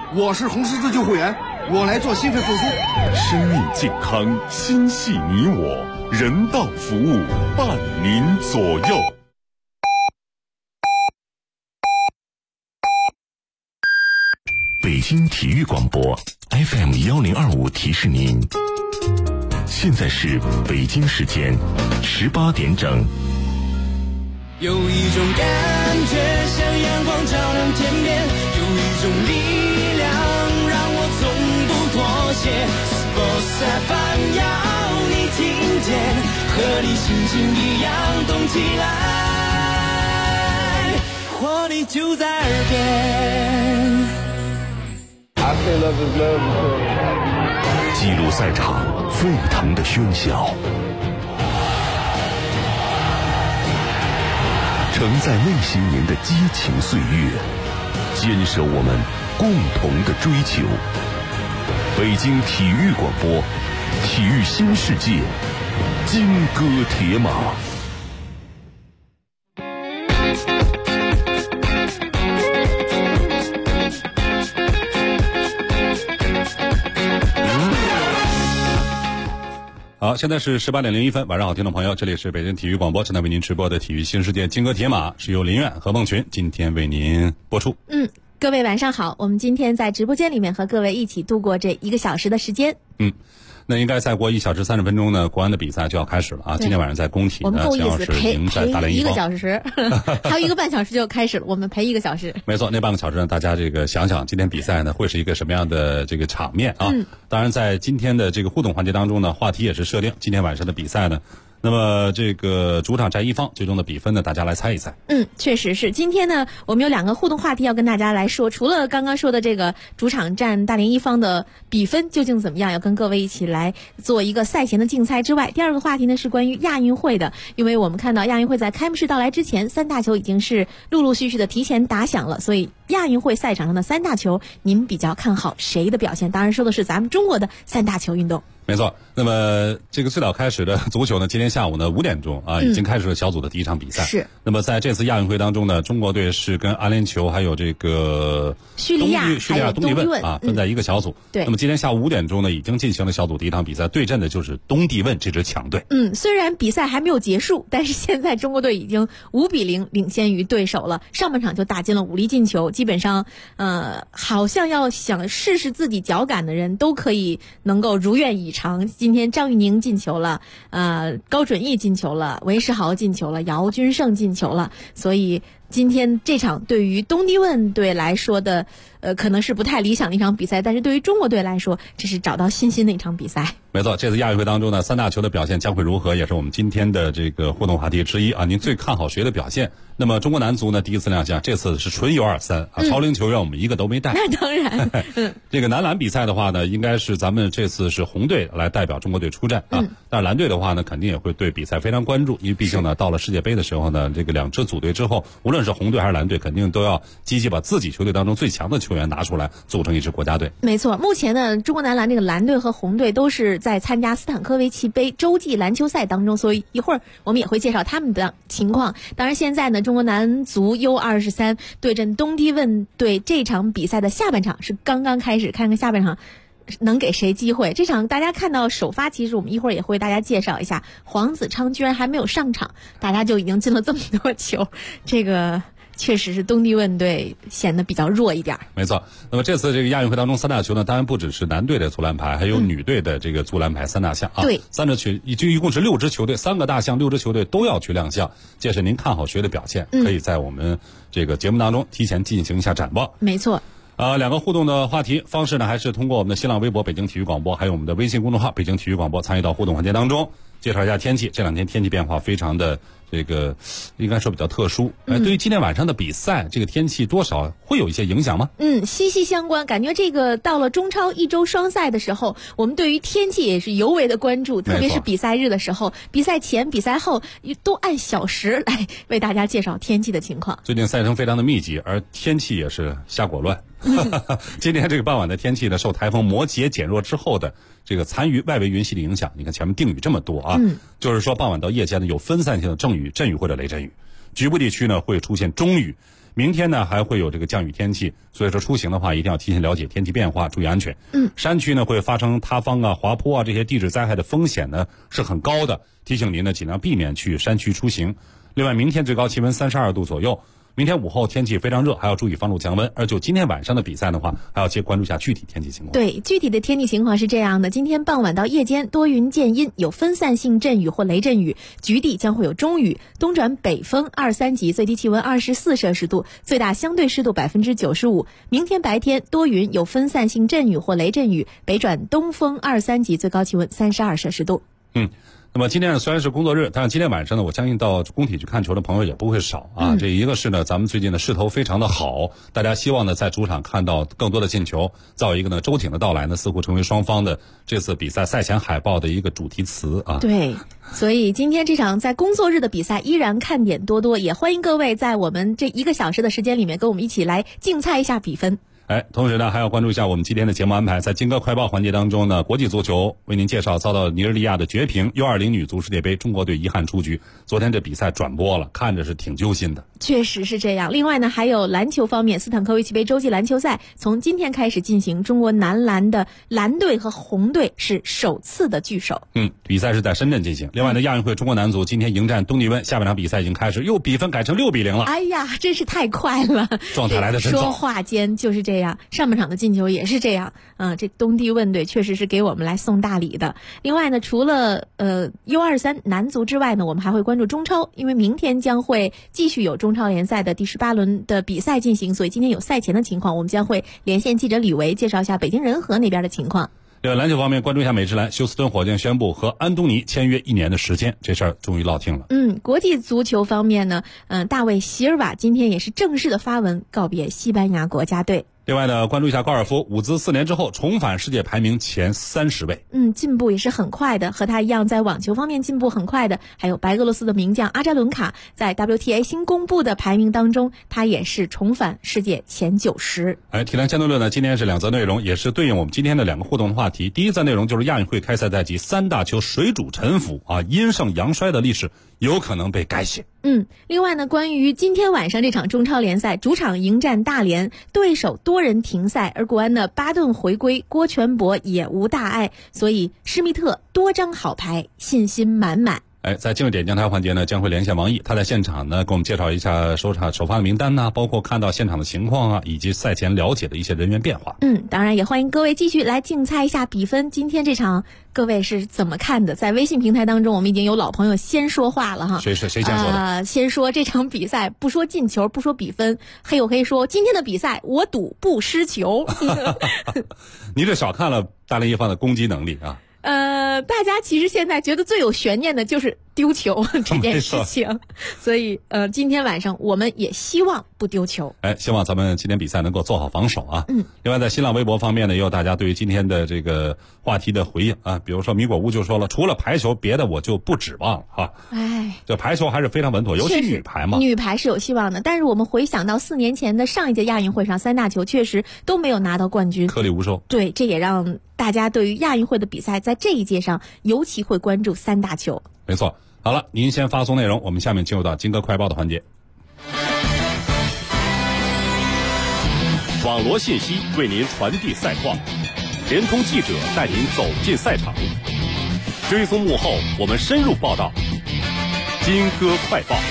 我是红十字救护员，我来做心肺复苏。 生命健康，心系你我，人道服务伴您左右。北京体育广播 FM1025提示您，现在是北京时间18点整。 有一种感觉像阳光照亮天边，有一种力量让我从不妥协。Sports FM 要你听见，和你心情一样动起来，活力就在耳边。 记录赛场沸腾的喧嚣，承载内心您的激情岁月，坚守我们共同的追求。北京体育广播，体育新世界，金戈铁马。好，现在是18点01分，晚上好，听众朋友，这里是北京体育广播，正在为您直播的体育新世界金戈铁马，是由林苑和孟群今天为您播出。 各位晚上好，我们今天在直播间里面和各位一起度过这1个小时的时间。 那应该再过1小时30分钟呢，国安的比赛就要开始了啊！今天晚上在工体呢，将要是迎战大连一方。 1个小时，还有1个半小时就开始了，我们陪1个小时。 没错，那半个小时呢，大家这个想想今天比赛呢会是一个什么样的这个场面啊？当然，在今天的这个互动环节当中呢，话题也是设定今天晚上的比赛呢。那么这个主场战一方最终的比分呢，大家来猜一猜。 确实是。今天呢，我们有2个互动话题要跟大家来说。除了刚刚说的这个主场战大连一方的比分究竟怎么样，要跟各位一起来做一个赛前的竞猜之外，第2个话题呢是关于亚运会的。因为我们看到亚运会在开幕式到来之前，3大球已经是陆陆续续的提前打响了，所以亚运会赛场上的3大球，您比较看好谁的表现？当然说的是咱们中国的3大球运动。 没错，那么这个最早开始的足球呢，今天下午呢5点钟啊，已经开始了小组的第1场比赛。 是。 那么在这次亚运会当中呢，中国队是跟阿联酋还有这个叙利亚东帝汶啊分在一个小组。 对。 那么今天下午5点钟呢，已经进行了小组第1场比赛，对阵的就是东帝汶这支强队。 虽然比赛还没有结束，但是现在中国队已经5比0领先于对手了。上半场就打进了5粒进球，基本上好像要想试试自己脚感的人都可以能够如愿以偿。今天张玉宁进球了，高准翼进球了，韦世豪进球了，姚军胜进球了，所以今天这场对于东帝汶队来说的可能是不太理想的一场比赛，但是对于中国队来说，这是找到信心的一场比赛。 没错，这次亚运会当中呢，3大球的表现将会如何，也是我们今天的这个互动话题之一啊。您最看好谁的表现？那么中国男足呢，第一次亮相，这次是纯1-2-3啊，超龄球员我们一个都没带。 那当然。 这个男篮比赛的话呢，应该是咱们这次是红队来代表中国队出战啊。但是蓝队的话呢，肯定也会对比赛非常关注，因为毕竟呢，到了世界杯的时候呢，这个2支组队之后，无论是红队还是蓝队，肯定都要积极把自己球队当中最强的球员拿出来，组成一支国家队。 没错，目前呢，中国男篮这个蓝队和红队都是在参加斯坦科维奇杯洲际篮球赛当中，所以一会儿我们也会介绍他们的情况。当然，现在呢，中国男足 U23 对阵东帝汶队这场比赛的下半场是刚刚开始，看看下半场能给谁机会。这场大家看到首发，其实我们一会儿也会为大家介绍一下，黄子昌居然还没有上场，大家就已经进了这么多球，这个确实是东帝汶队显得比较弱一点。 没错，那么这次这个亚运会当中3大球呢，当然不只是男队的足篮排，还有女队的这个足篮排3大项啊。 对 ，3支球一共是6支球队，3个大项6支球队都要去亮相。届时您看好谁的表现，可以在我们这个节目当中提前进行一下展望。 没错。 2个互动的话题方式呢，还是通过我们的新浪微博北京体育广播，还有我们的微信公众号北京体育广播参与到互动环节当中。介绍一下天气，这2天天气变化非常的这个应该说比较特殊。对于今天晚上的比赛，这个天气多少会有一些影响吗？ 息息相关。感觉这个到了中超1周双赛的时候，我们对于天气也是尤为的关注，特别是比赛日的时候，比赛前比赛后都按小时来为大家介绍天气的情况。 最近赛程非常的密集，而天气也是瞎裹乱。今天这个傍晚的天气呢，受台风摩羯减弱之后的这个残余外围云系的影响，你看前面定雨这么多啊，就是说傍晚到夜间呢有分散性的阵雨或者雷阵雨，局部地区呢会出现中雨， 明天呢还会有这个降雨天气，所以说出行的话一定要提前了解天气变化，注意安全。山区呢会发生塌方啊、滑坡啊这些地质灾害的风险呢是很高的，提醒您呢尽量避免去山区出行。另外，明天最高气温32度左右。明天午后天气非常热，还要注意防暑降温。而就今天晚上的比赛的话，还要关注一下具体天气情况。 对，具体的天气情况是这样的：今天傍晚到夜间多云见阴，有分散性阵雨或雷阵雨，局地将会有中雨，东转北风2、3级，最低气温24摄氏度，最大相对湿度95%。明天白天多云，有分散性阵雨或雷阵雨，北转东风2、3级，最高气温32摄氏度。 那么今天虽然是工作日，但是今天晚上呢，我相信到工体去看球的朋友也不会少啊。这一个是呢，咱们最近的势头非常的好，大家希望呢在主场看到更多的进球。再有一个呢，周挺的到来呢，似乎成为双方的这次比赛赛前海报的一个主题词啊。 对，所以今天这场在工作日的比赛依然看点多多，也欢迎各位在我们这1个小时的时间里面跟我们一起来竞猜一下比分。 同时呢，还要关注一下我们今天的节目安排。在金歌快报环节当中呢，国际足球为您介绍遭到尼日利亚的绝平 U20 女足世界杯，中国队遗憾出局。昨天这比赛转播了，看着是挺揪心的。 确实是这样。另外呢，还有篮球方面，斯坦科维奇杯洲际篮球赛从今天开始进行，中国男篮的蓝队和红队是首次的聚首。 比赛是在深圳进行。另外呢，亚运会中国男足今天迎战东帝汶，下半场比赛已经开始，又比分改成6比0了。 哎呀，真是太快了， 状态来得真早。 说话间就是这样，上半场的进球也是这样。这东帝汶队确实是给我们来送大礼的。另外呢，除了U23 男足之外呢，我们还会关注中超，因为明天将会继续有中超联赛的第18轮的比赛进行，所以今天有赛前的情况，我们将会连线记者李维介绍一下北京人和那边的情况。 另外篮球方面，关注一下美职篮，休斯敦火箭宣布和安东尼签约1年的时间，这事儿终于落定了。 国际足球方面呢，大卫席尔瓦今天也是正式的发文告别西班牙国家队。 另外呢，关注一下高尔夫，伍兹4年之后重返世界排名前30位。 进步也是很快的，和他一样在网球方面进步很快的，还有白俄罗斯的名将阿扎伦卡，在 WTA 新公布的排名当中，他也是重返世界前90。 体坛相对论呢，今天是2则内容，也是对应我们今天的2个互动的话题。第一则内容就是亚运会开赛在即，3大球水煮沉浮啊，阴盛阳衰的历史有可能被改写。 另外呢，关于今天晚上这场中超联赛，主场迎战大连，对手多人停赛，而国安的巴顿回归，郭全博也无大碍，所以施密特多张好牌，信心满满。 在今日点将台环节呢，将会连线王毅，他在现场呢给我们介绍一下首发的名单呢，包括看到现场的情况啊，以及赛前了解的一些人员变化。 当然也欢迎各位继续来竞猜一下比分。今天这场各位是怎么看的？在微信平台当中，我们已经有老朋友先说话了哈。 谁先说的？ 先说这场比赛，不说进球，不说比分，黑我可以说今天的比赛我赌不失球。 你这小看了大连一方的攻击能力啊。 大家其实现在觉得最有悬念的就是丢球这件事情，所以今天晚上我们也希望不丢球。 希望咱们今天比赛能够做好防守啊。另外在新浪微博方面呢，也有大家对于今天的这个话题的回应啊，比如说米果屋就说了，除了排球别的我就不指望了哈。这排球还是非常稳妥，尤其女排嘛。 女排是有希望的，但是我们回想到4年前的上一届亚运会上，3大球确实都没有拿到冠军， 颗粒无收。 对，这也让大家对于亚运会的比赛在这一届上尤其会关注3大球。 没错。好了，您先发送内容，我们下面进入到金歌快报的环节。 网络信息为您传递赛况，联通记者带您走进赛场，追踪幕后，我们深入报道。金歌快报。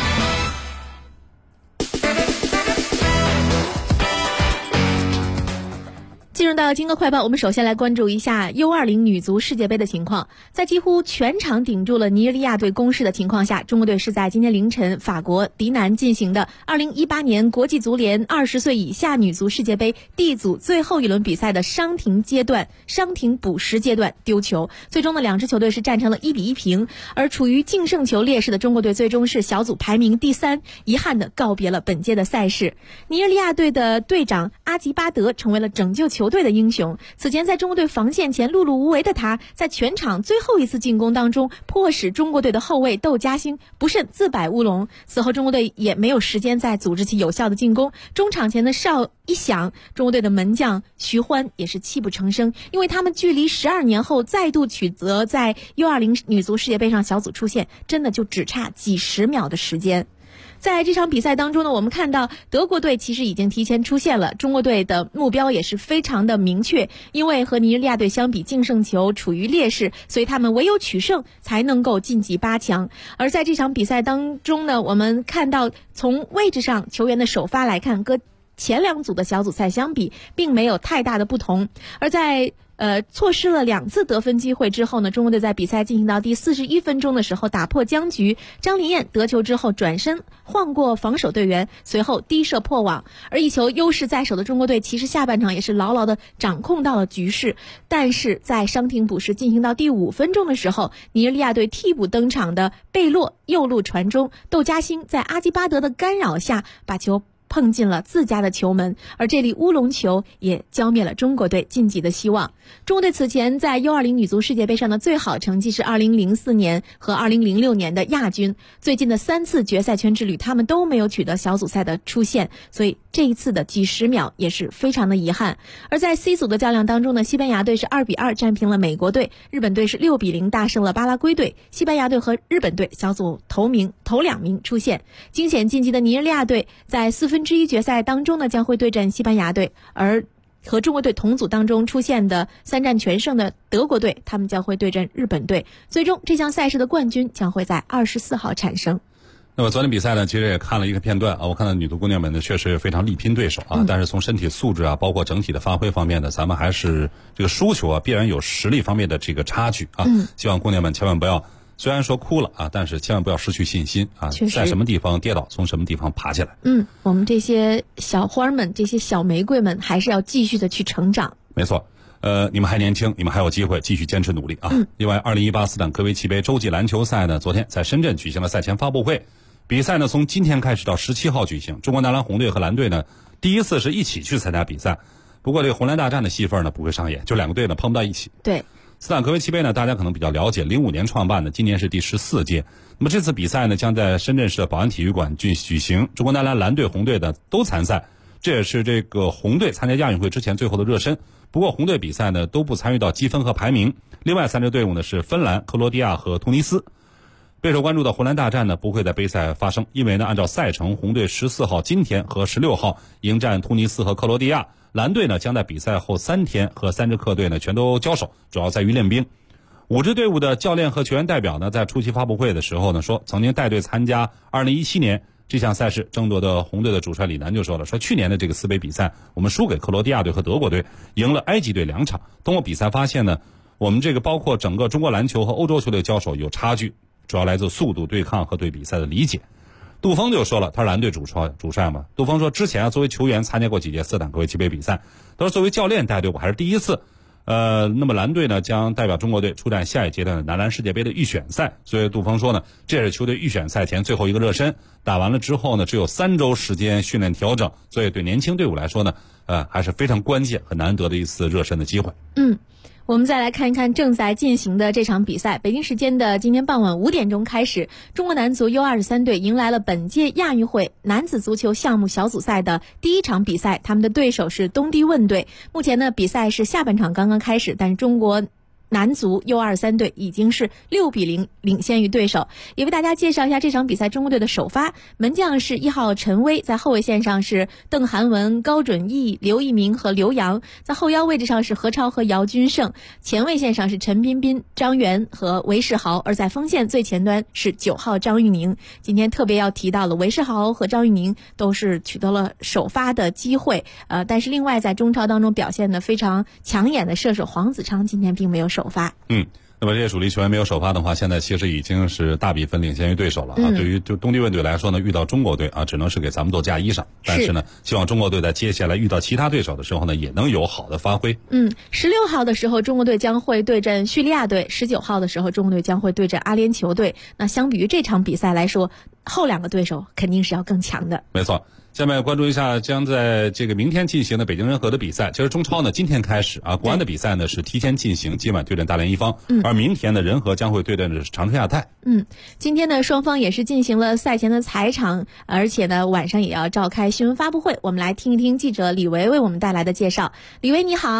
进入到金歌快报，我们首先来关注一下 U20 女足世界杯的情况。在几乎全场顶住了尼日利亚队攻势的情况下，中国队是在今天凌晨法国迪南进行的2018年国际足联20岁以下女足世界杯 D 组最后一轮比赛的伤停补时阶段丢球，最终的2支球队是战成了1比1平，而处于净胜球劣势的中国队最终是小组排名第3，遗憾地告别了本届的赛事。尼日利亚队的队长阿吉巴德成为了拯救球队的英雄。此前在中国队防线前碌碌无为的他，在全场最后一次进攻当中迫使中国队的后卫窦佳兴不慎自摆乌龙，此后中国队也没有时间再组织起有效的进攻。中场前的哨一响，中国队的门将徐欢也是泣不成声，因为他们距离12年后再度取得在 U20 女足世界杯上小组出线，真的就只差几十秒的时间。 在这场比赛当中呢，我们看到德国队其实已经提前出现了，中国队的目标也是非常的明确，因为和尼日利亚队相比净胜球处于劣势，所以他们唯有取胜才能够晋级8强。而在这场比赛当中呢，我们看到从位置上球员的首发来看，跟前2组的小组赛相比并没有太大的不同。而在错失了2次得分机会之后呢，中国队在比赛进行到第41分钟的时候打破僵局，张琳艳得球之后转身晃过防守队员，随后低射破网。而一球优势在手的中国队其实下半场也是牢牢的掌控到了局势，但是在伤停补时进行到第5分钟的时候，尼日利亚队替补登场的贝洛右路传中，窦佳兴在阿基巴德的干扰下把球碰进了自家的球门，而这粒乌龙球也浇灭了中国队晋级的希望。中国队此前在 U20 女足世界杯上的最好成绩是2004年和2006年的亚军，最近的3次决赛圈之旅他们都没有取得小组赛的出线，所以这一次的几十秒也是非常的遗憾。而在 C 组的较量当中呢，西班牙队是2-2战平了美国队，日本队是6-0大胜了巴拉圭队，西班牙队和日本队小组头2名出线。惊险晋级的尼日利亚队在1/4决赛当中呢将会对阵西班牙队，而和中国队同组当中出现的3战全胜的德国队，他们将会对阵日本队。最终这项赛事的冠军将会在24号产生。 那么昨天比赛呢，其实也看了一个片段啊，我看到女足姑娘们呢确实非常力拼对手啊，但是从身体素质啊，包括整体的发挥方面呢，咱们还是这个输球啊，必然有实力方面的这个差距啊。希望姑娘们千万不要，虽然说哭了啊，但是千万不要失去信心啊，在什么地方跌倒，从什么地方爬起来。 我们这些小花们，这些小玫瑰们，还是要继续的去成长。 没错。你们还年轻，你们还有机会继续坚持努力啊！另外，2018斯坦科维奇杯洲际篮球赛呢，昨天在深圳举行了赛前发布会。比赛呢，从今天开始到17号举行。中国男篮红队和蓝队呢，第一次是一起去参加比赛。不过这个红蓝大战的戏份呢不会上演，就2个队呢碰不到一起。 对， 斯坦科维奇杯呢，大家可能比较了解，05年创办的，今年是第14届。那么这次比赛呢，将在深圳市的宝安体育馆举行。中国男篮蓝队、红队呢都参赛，这也是这个红队参加亚运会之前最后的热身。不过红队比赛呢都不参与到积分和排名。另外3支队伍呢是芬兰、克罗地亚和突尼斯。备受关注的红蓝大战呢不会在杯赛发生，因为呢按照赛程，红队14号今天和16号迎战突尼斯和克罗地亚，蓝队呢将在比赛后3天和3支客队呢全都交手，主要在于练兵。5支队伍的教练和球员代表呢在出席发布会的时候呢说，曾经带队参加2017年这项赛事争夺的红队的主帅李楠就说了，说去年的这个4杯比赛我们输给克罗地亚队和德国队，赢了埃及队2场。通过比赛发现呢，我们这个包括整个中国篮球和欧洲球队交手有差距，主要来自速度、对抗和对比赛的理解。杜峰就说了，他是蓝队主帅嘛。杜峰说，之前作为球员参加过几届斯坦科维奇杯比赛，他说作为教练带队我还是第一次。那么蓝队呢将代表中国队出战下一阶段的男篮世界杯的预选赛，所以杜峰说呢，这是球队预选赛前最后一个热身，打完了之后呢只有3周时间训练调整，所以对年轻队伍来说呢还是非常关键和难得的一次热身的机会。 我们再来看一看正在进行的这场比赛。北京时间的今天傍晚5点钟开始，中国男足 U23 队迎来了本届亚运会男子足球项目小组赛的第一场比赛，他们的对手是东帝汶队。目前呢，比赛是下半场刚刚开始，但是中国男足 U23 队已经是6-0领先于对手。也为大家介绍一下这场比赛中国队的首发门将是1号陈威，在后卫线上是邓涵文、高准翼、刘一鸣和刘洋，在后腰位置上是何超和姚军胜，前卫线上是陈彬彬、张元和韦世豪，而在锋线最前端是9号张玉宁。今天特别要提到了韦世豪和张玉宁都是取得了首发的机会，但是另外在中超当中表现得非常抢眼的射手黄子昌今天并没有首发。 那么这些主力球员没有首发的话，现在其实已经是大比分领先于对手了啊。对于就东帝汶队来说呢，遇到中国队啊，只能是给咱们做嫁衣裳。但是呢，希望中国队在接下来遇到其他对手的时候呢，也能有好的发挥。 16号的时候，中国队将会对阵叙利亚队；19号的时候，中国队将会对阵阿联酋队。那相比于这场比赛来说，后2个对手肯定是要更强的。 没错。下面关注一下将在这个明天进行的北京人和的比赛。其实中超呢今天开始啊，国安的比赛呢是提前进行，今晚对阵大连一方，而明天呢人和将会对阵的是长春亚泰。 今天呢双方也是进行了赛前的踩场，而且呢晚上也要召开新闻发布会。我们来听一听记者李维为我们带来的介绍。李维你好。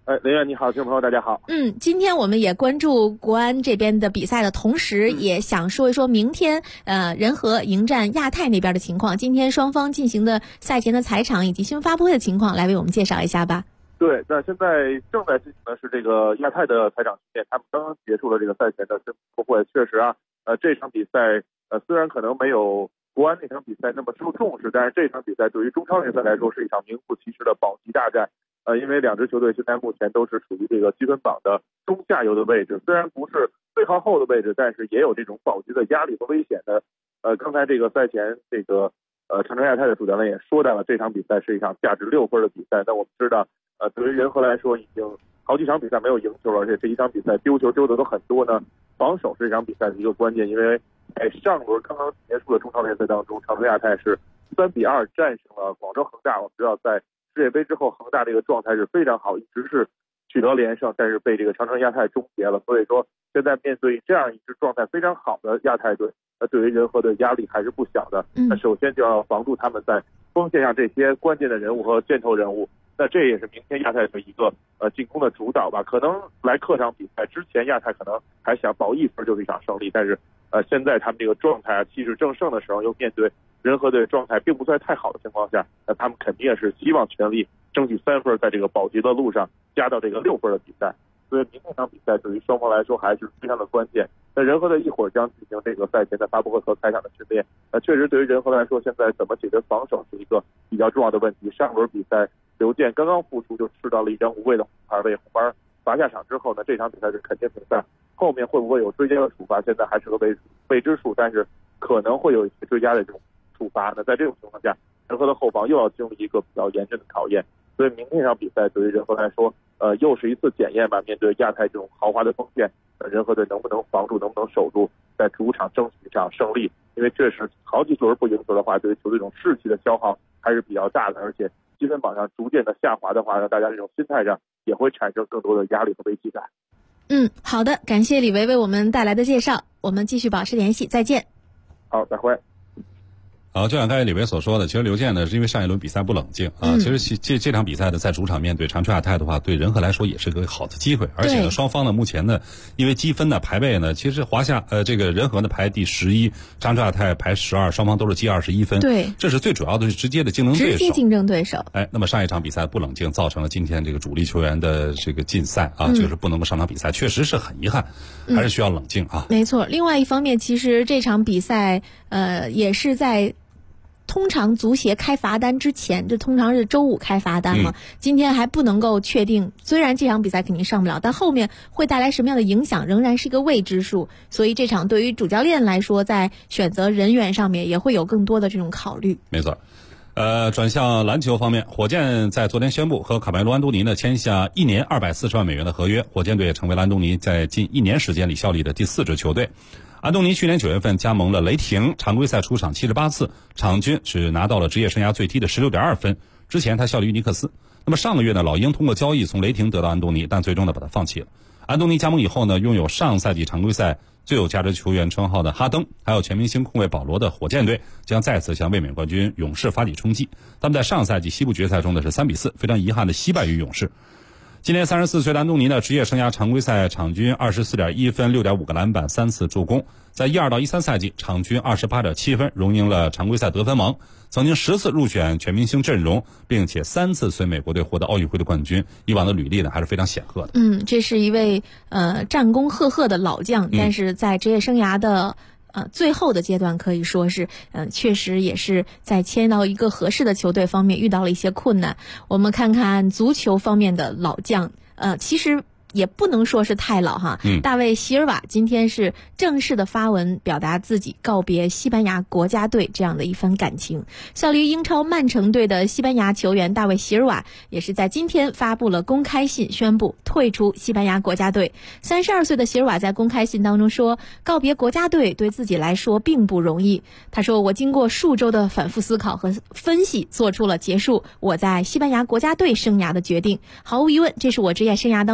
雷远你好，听众朋友大家好。 今天我们也关注国安这边的比赛的同时，也想说一说明天人和迎战亚太那边的情况。今天双方进行的赛前的采场以及新闻发布会的情况，来为我们介绍一下吧。 对，那现在正在进行的是这个亚太的采场训练，他们刚刚结束了这个赛前的新闻发布会。确实啊，这场比赛虽然可能没有国安那场比赛那么受重视，但是这场比赛对于中超联赛来说是一场名副其实的保级大战。因为两支球队现在目前都是属于这个积分榜的中下游的位置，虽然不是最靠后的位置，但是也有这种保级的压力和危险的。刚才这个赛前这个长春亚泰的主教练也说到了，这场比赛是一场价值6分的比赛。那我们知道，对于人和来说，已经好几场比赛没有赢球了，而且这一场比赛丢球丢的都很多呢。防守是这场比赛的一个关键，因为在上轮刚刚结束的中超联赛当中，长春亚泰是3-2战胜了广州恒大。我们知道在世界杯之后，恒大这个状态是非常好，一直是取得连胜，但是被这个长春亚泰终结了。所以说，现在面对这样一支状态非常好的亚泰队，对于人和的压力还是不小的。那首先就要防住他们在锋线上这些关键的人物和箭头人物。那这也是明天亚太的一个进攻的主导吧。可能来客场比赛之前，亚太可能还想保1分就是一场胜利，但是现在他们这个状态气势正盛的时候，又面对人和队状态并不算太好的情况下，那他们肯定也是希望全力争取3分，在这个保级的路上加到这个6分的比赛。所以明天这场比赛对于双方来说还是非常的关键。那人和队一会儿将进行这个赛前的发布会和采场的训练。确实对于人和来说，现在怎么解决防守是一个比较重要的问题。上轮比赛刘健刚刚复出就吃到了一张无谓的红牌，被红牌罚下场之后呢，这场比赛是肯定停赛。后面会不会有追加的处罚，现在还是个未知数，但是可能会有一些追加的这种处罚。那在这种情况下，人和的后防又要经历一个比较严峻的考验。所以明天这场比赛对于人和来说，又是一次检验吧。面对亚太这种豪华的锋线，人和队能不能防住，能不能守住，在主场争取一场胜利？因为这是好几轮不赢球的话，对于球队这种士气的消耗还是比较大的，而且积分榜上逐渐的下滑的话，让大家这种心态上也会产生更多的压力和危机感。 好的，感谢李维为我们带来的介绍，我们继续保持联系，再见。 好，再会。 好，就像刚才李维所说的，其实刘健呢是因为上一轮比赛不冷静啊。其实这场比赛呢，在主场面对长春亚泰的话，对人和来说也是个好的机会。而且呢，双方呢目前呢，因为积分呢排位呢，其实华夏这个人和呢排第11，长春亚泰排12，双方都是积21分。 对， 这是最主要的是直接的竞争对手。 直接竞争对手。 那么上一场比赛不冷静，造成了今天这个主力球员的这个禁赛啊，就是不能够上场比赛，确实是很遗憾，还是需要冷静啊。 没错，另外一方面，其实这场比赛也是在通常足协开罚单之前，这通常是周5开罚单嘛，今天还不能够确定，虽然这场比赛肯定上不了，但后面会带来什么样的影响仍然是一个未知数。所以这场对于主教练来说，在选择人员上面也会有更多的这种考虑。 没错。转向篮球方面，火箭在昨天宣布和卡梅隆·安东尼呢签下1年240万美元的合约，火箭队也成为了安东尼在近1年时间里效力的第4支球队。安东尼去年9月份加盟了雷霆，常规赛出场78次，场均只拿到了职业生涯最低的16.2分。之前他效力于尼克斯。那么上个月呢，老鹰通过交易从雷霆得到安东尼，但最终呢把他放弃了。安东尼加盟以后呢，拥有上赛季常规赛最有价值球员称号的哈登，还有全明星控卫保罗的火箭队将再次向卫冕冠军勇士发起冲击。他们在上赛季西部决赛中呢是3-4，非常遗憾的惜败于勇士。今年34岁的安东尼呢，职业生涯常规赛场均24.1分、6.5个篮板、3次助攻，在12到13赛季场均28.7分，荣膺了常规赛得分王，曾经10次入选全明星阵容，并且3次随美国队获得奥运会的冠军，以往的履历呢还是非常显赫的。 这是一位战功赫赫的老将，但是在职业生涯的最后的阶段可以说是确实也是在签到一个合适的球队方面遇到了一些困难。我们看看足球方面的老将，其实也不能说是太老哈。大卫席尔瓦今天是正式的发文表达自己告别西班牙国家队这样的一番感情。效力于英超曼城队的西班牙球员大卫席尔瓦也是在今天发布了公开信，宣布退出西班牙国家队。32岁的席尔瓦在公开信当中说，告别国家队对自己来说并不容易。他说，我经过数周的反复思考和分析，做出了结束我在西班牙国家队生涯的决定。毫无疑问，这是我职业生涯当中最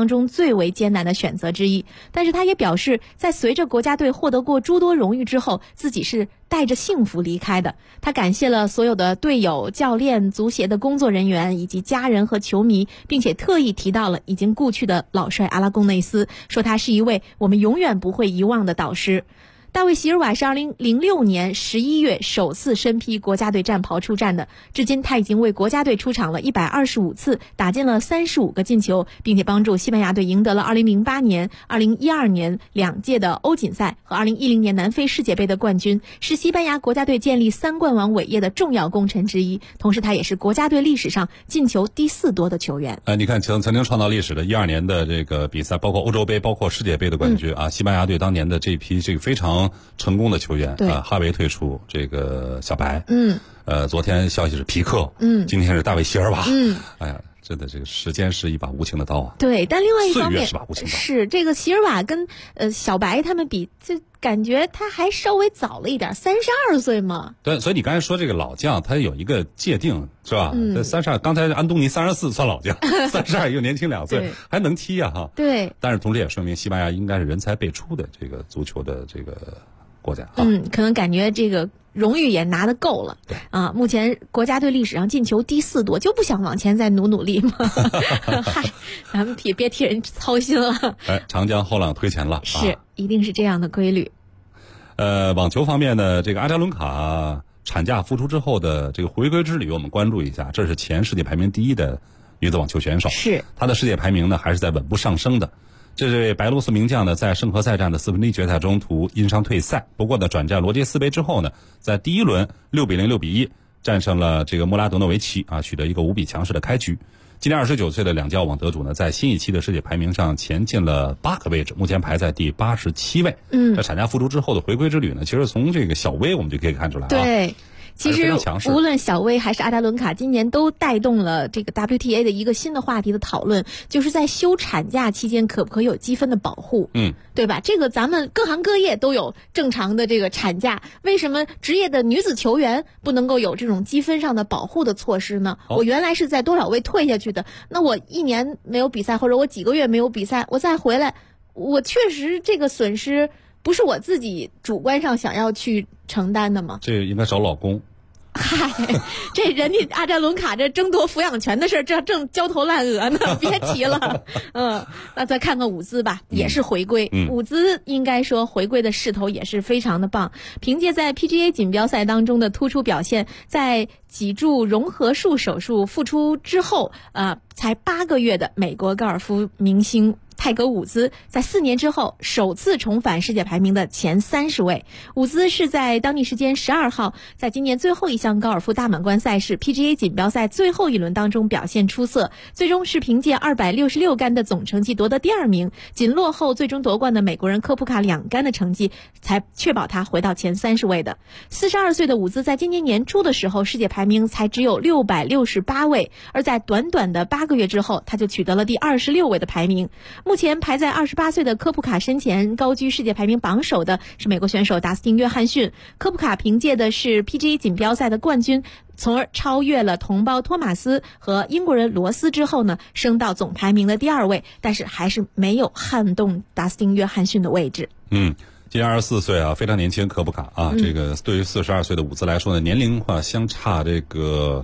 最为艰难的选择之一。但是他也表示，在随着国家队获得过诸多荣誉之后，自己是带着幸福离开的。他感谢了所有的队友、教练、足协的工作人员以及家人和球迷，并且特意提到了已经故去的老帅阿拉贡内斯，说他是一位我们永远不会遗忘的导师。大卫席尔瓦是2006年11月首次身披国家队战袍出战的，至今他已经为国家队出场了125次，打进了35个进球，并且帮助西班牙队赢得了2008年、2012年2届的欧锦赛和2010年南非世界杯的冠军，是西班牙国家队建立3冠王伟业的重要功臣之一。同时他也是国家队历史上进球第4多的球员。 你看曾经创造历史的12年的这个比赛，包括欧洲杯、包括世界杯的冠军西班牙队当年的这批这个非常成功的球员哈维退出，这个小白，昨天消息是皮克，今天是大卫席尔瓦，哎呀，真的这个时间是一把无情的刀啊。 对，但另外一方面岁月是把无情刀， 是这个席尔瓦跟小白他们比，就感觉他还稍微早了一点，32岁嘛。 对，所以你刚才说这个老将，他有一个界定，是吧？这32，刚才安东尼34算老将，32又年轻2岁，还能踢啊哈。 对。 但是同时也说明西班牙应该是人才辈出的这个足球的这个国家啊。 可能感觉这个荣誉也拿得够了。 对啊，目前国家队历史上进球第4多，就不想往前再努力吗？嗨，咱们别替人操心了。 长江后浪推前浪， 是，一定是这样的规律。 网球方面呢，这个阿扎伦卡产假复出之后的这个回归之旅，我们关注一下。这是前世界排名第1的女子网球选手， 是她的世界排名呢还是在稳步上升的。这位白罗斯名将呢，在圣何塞站的4分之一决赛中途因伤退赛。不过呢，转战罗杰斯杯之后呢，在第1轮6比0、6比1战胜了这个穆拉德诺维奇取得一个无比强势的开局。今年29岁的两胶网得主呢，在新一期的世界排名上前进了8个位置，目前排在第87位。在产假复出之后的回归之旅呢，其实从这个小威我们就可以看出来对。其实无论小威还是阿扎伦卡，今年都带动了这个 WTA 的一个新的话题的讨论，就是在休产假期间可不可以有积分的保护，对吧？这个咱们各行各业都有正常的这个产假，为什么职业的女子球员不能够有这种积分上的保护的措施呢？我原来是在多少位退下去的，那我1年没有比赛，或者我几个月没有比赛，我再回来，我确实这个损失不是我自己主观上想要去承担的吗？ 这应该找老公。 嗨，这人家阿扎伦卡这争夺抚养权的事，这正焦头烂额呢，别提了。那再看看伍兹吧，也是回归。伍兹应该说回归的势头也是非常的棒，凭借在 PGA 锦标赛当中的突出表现，在脊柱融合术手术复出之后，才8个月的美国高尔夫明星泰格·伍兹在4年之后首次重返世界排名的前30位。伍兹是在当地时间12号，在今年最后一项高尔夫大满贯赛事 PGA 锦标赛最后一轮当中表现出色，最终是凭借266杆的总成绩夺得第2名，仅落后最终夺冠的美国人科普卡2杆的成绩，才确保他回到前30位的。42岁的伍兹在今年年初的时候，世界排名才只有668位，而在短短的8个月之后，他就取得了第26位的排名。目前排在28岁的科普卡身前，高居世界排名榜首的是美国选手达斯汀·约翰逊。科普卡凭借的是 PGA 锦标赛的冠军，从而超越了同胞托马斯和英国人罗斯之后呢，升到总排名的第2位，但是还是没有撼动达斯汀·约翰逊的位置。 今年24岁啊，非常年轻，科普卡啊，这个对于42岁的伍兹来说呢，年龄相差这个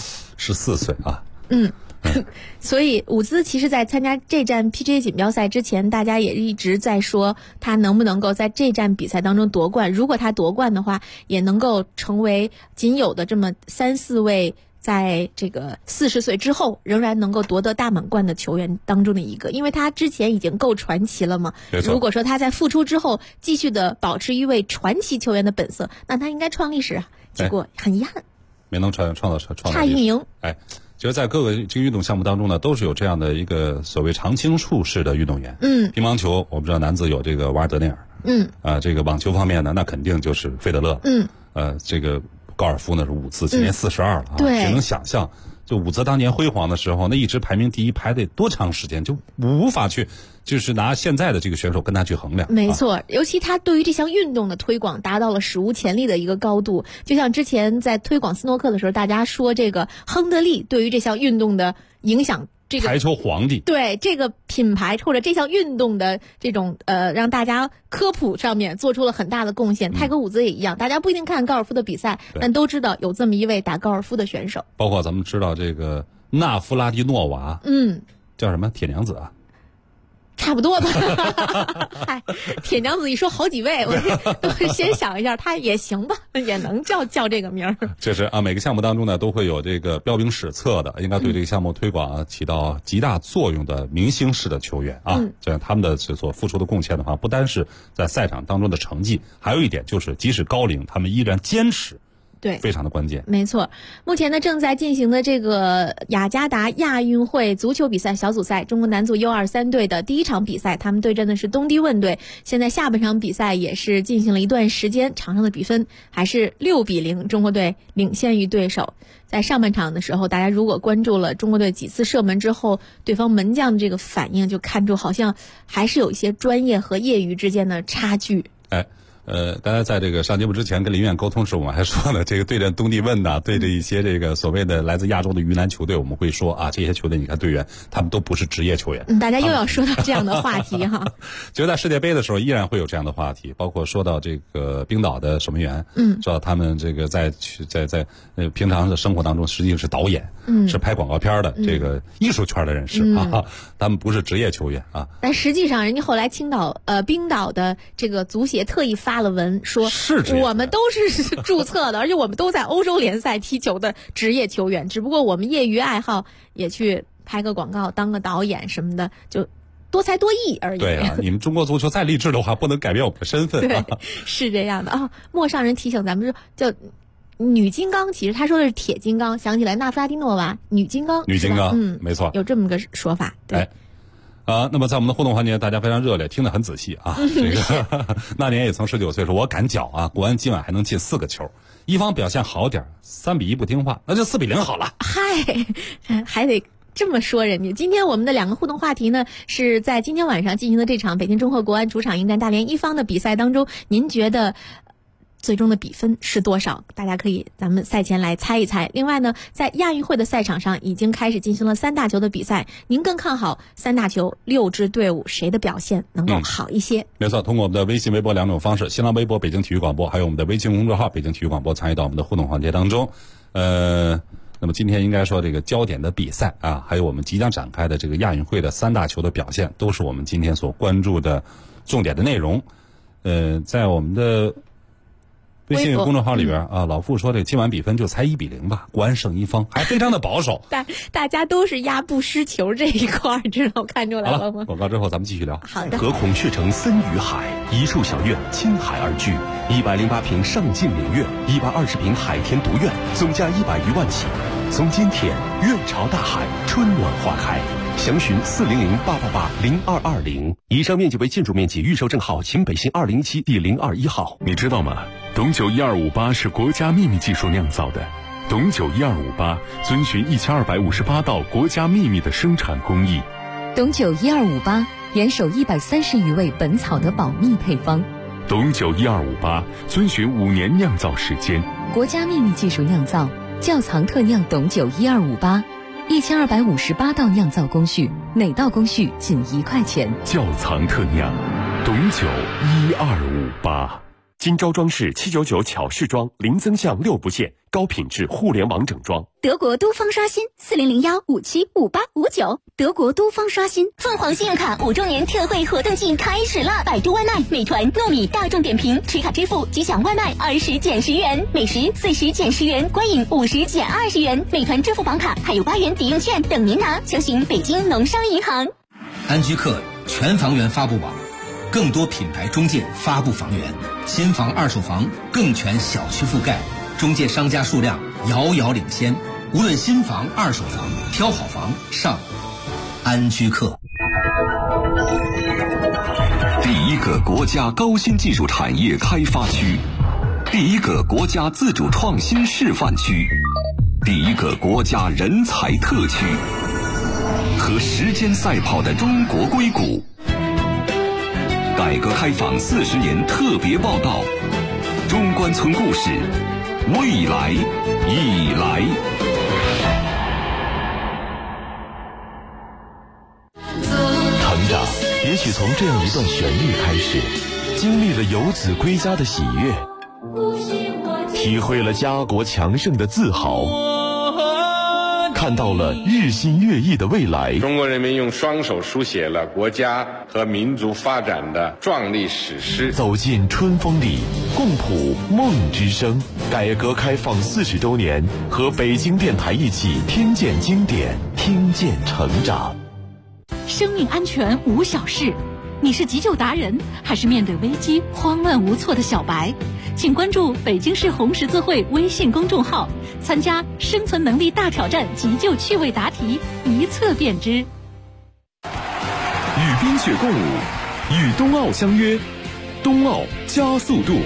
14岁啊。 所以伍兹其实在参加这站 PGA 锦标赛之前，大家也一直在说他能不能够在这站比赛当中夺冠，如果他夺冠的话，也能够成为仅有的这么3-4位在这个40岁之后仍然能够夺得大满贯的球员当中的一个，因为他之前已经够传奇了嘛。如果说他在复出之后继续的保持一位传奇球员的本色，那他应该创历史啊，结果很遗憾， 没能创造差1名。 其实在各个这个运动项目当中呢，都是有这样的一个所谓常青树式的运动员。乒乓球我们知道男子有这个瓦尔德内尔，这个网球方面呢，那肯定就是费德勒。这个高尔夫呢是伍兹，今年42了啊，只能想象，就伍兹当年辉煌的时候，那一直排名第1，排得多长时间，就无法去就是拿现在的这个选手跟他去衡量。 没错，尤其他对于这项运动的推广达到了史无前例的一个高度。就像之前在推广斯诺克的时候，大家说这个亨德利对于这项运动的影响这个台球皇帝， 对这个品牌或者这项运动的这种让大家科普上面做出了很大的贡献。泰格伍兹也一样，大家不一定看高尔夫的比赛，但都知道有这么一位打高尔夫的选手。 包括咱们知道这个纳夫拉蒂诺娃，叫什么铁娘子啊？ 差不多吧。嗨，铁娘子一说好几位，我先想一下，她也行吧，也能叫这个名儿。 这是每个项目当中呢都会有这个标兵史册的，应该对这个项目推广起到极大作用的明星式的球员啊，这样他们的所付出的贡献的话，不单是在赛场当中的成绩，还有一点就是即使高龄，他们依然坚持。 对， 非常的关键。 没错，目前呢正在进行的这个雅加达亚运会足球比赛小组赛，中国男足 U23 队的第一场比赛，他们对阵的是东帝汶队。现在下半场比赛也是进行了一段时间，场上的比分还是6-0，中国队领先于对手。在上半场的时候，大家如果关注了中国队几次射门之后，对方门将的这个反应，就看出好像还是有一些专业和业余之间的差距。 刚才在这个上节目之前跟林院沟通时，我们还说了，这个对阵东帝汶呢，对着一些这个所谓的来自亚洲的鱼腩球队，我们会说这些球队你看队员他们都不是职业球员。 大家又要说到这样的话题哈。 就在世界杯的时候依然会有这样的话题，包括说到这个冰岛的守门员，说到他们这个在平常的生活当中实际上是导演，是拍广告片的这个艺术圈的人士他们不是职业球员啊。但实际上人家后来冰岛的这个足协特意发了文说，我们都是注册的，而且我们都在欧洲联赛踢球的职业球员，只不过我们业余爱好也去拍个广告当个导演什么的，就多才多艺而已。 对啊，你们中国足球再励志的话，不能改变我们的身份。 对，是这样的陌上人提醒咱们说，叫女金刚，其实他说的是铁金刚，想起来纳夫拉蒂诺娃女金刚， 没错， 有这么个说法。对。 那么在我们的互动环节，大家非常热烈，听得很仔细啊。这个那年也曾19岁说，我敢讲国安今晚还能进4个球，一方表现好点，3-1不听话，那就4-0好了。 嗨，还得这么说人家。今天我们的2个互动话题呢，是在今天晚上进行的这场北京中赫国安主场迎战大连一方的比赛当中，您觉得最终的比分是多少？大家可以咱们赛前来猜一猜。另外呢，在亚运会的赛场上已经开始进行了3大球的比赛，您更看好3大球6支队伍谁的表现能够好一些？ 没错，通过我们的微信微博2种方式，新浪微博北京体育广播，还有我们的微信公众号北京体育广播，参与到我们的互动环节当中。那么今天应该说这个焦点的比赛还有我们即将展开的这个亚运会的3大球的表现，都是我们今天所关注的重点的内容。在我们的微信公众号里边老傅说这今晚比分就猜1-0吧，国安胜一方，还非常的保守。 大家都是压不失球这一块，知道看出来了吗？ 广告之后咱们继续聊。 好的。 和孔雀城森与海，一处小院亲海而居，108平上进领院，120平海天独院，总价101万起。从今天院朝大海，春暖花开。详询400-888-0220。以上面积为建筑面积，预售证号秦北新207第021号。 你知道吗？董酒1258是国家秘密技术酿造的。董酒1258遵循1258道国家秘密的生产工艺。 董酒1258严守130余味本草的保密配方。 董酒1258遵循5年酿造时间。 国家秘密技术酿造，窖藏特酿董酒1258，1258道酿造工序，每道工序仅1块钱。 窖藏特酿，董酒1258。 金招装饰799巧饰装，零增项6不限，高品质互联网整装。 德国都方刷新4001575859，德国都方刷新。凤凰信用卡5周年特惠活动季开始了，百度外卖、美团、糯米、大众点评持卡支付即享外卖20减10元，美食40减10元，观影50减20元，美团支付宝卡还有8元抵用券等您拿，求询北京农商银行。 安居客全房源发布网，更多品牌中介发布房源，新房二手房更全小区覆盖，中介商家数量遥遥领先。无论新房二手房，挑好房上安居客。 第一个国家高新技术产业开发区，第一个国家自主创新示范区，第一个国家人才特区，和时间赛跑的中国硅谷。改革开放40年特别报道，中关村故事，未来已来。 长，也许从这样一段旋律开始，经历了游子归家的喜悦，体会了家国强盛的自豪，看到了日新月异的未来。 中国人民用双手书写了国家和民族发展的壮丽史诗。 走进春风里，共谱梦之声。改革开放40周年，和北京电台一起听见经典，听见成长。 生命安全无小事，你是急救达人，还是面对危机慌乱无措的小白？请关注北京市红十字会微信公众号，参加生存能力大挑战急救趣味答题，一测便知。 与冰雪共舞，与冬奥相约，冬奥加速度。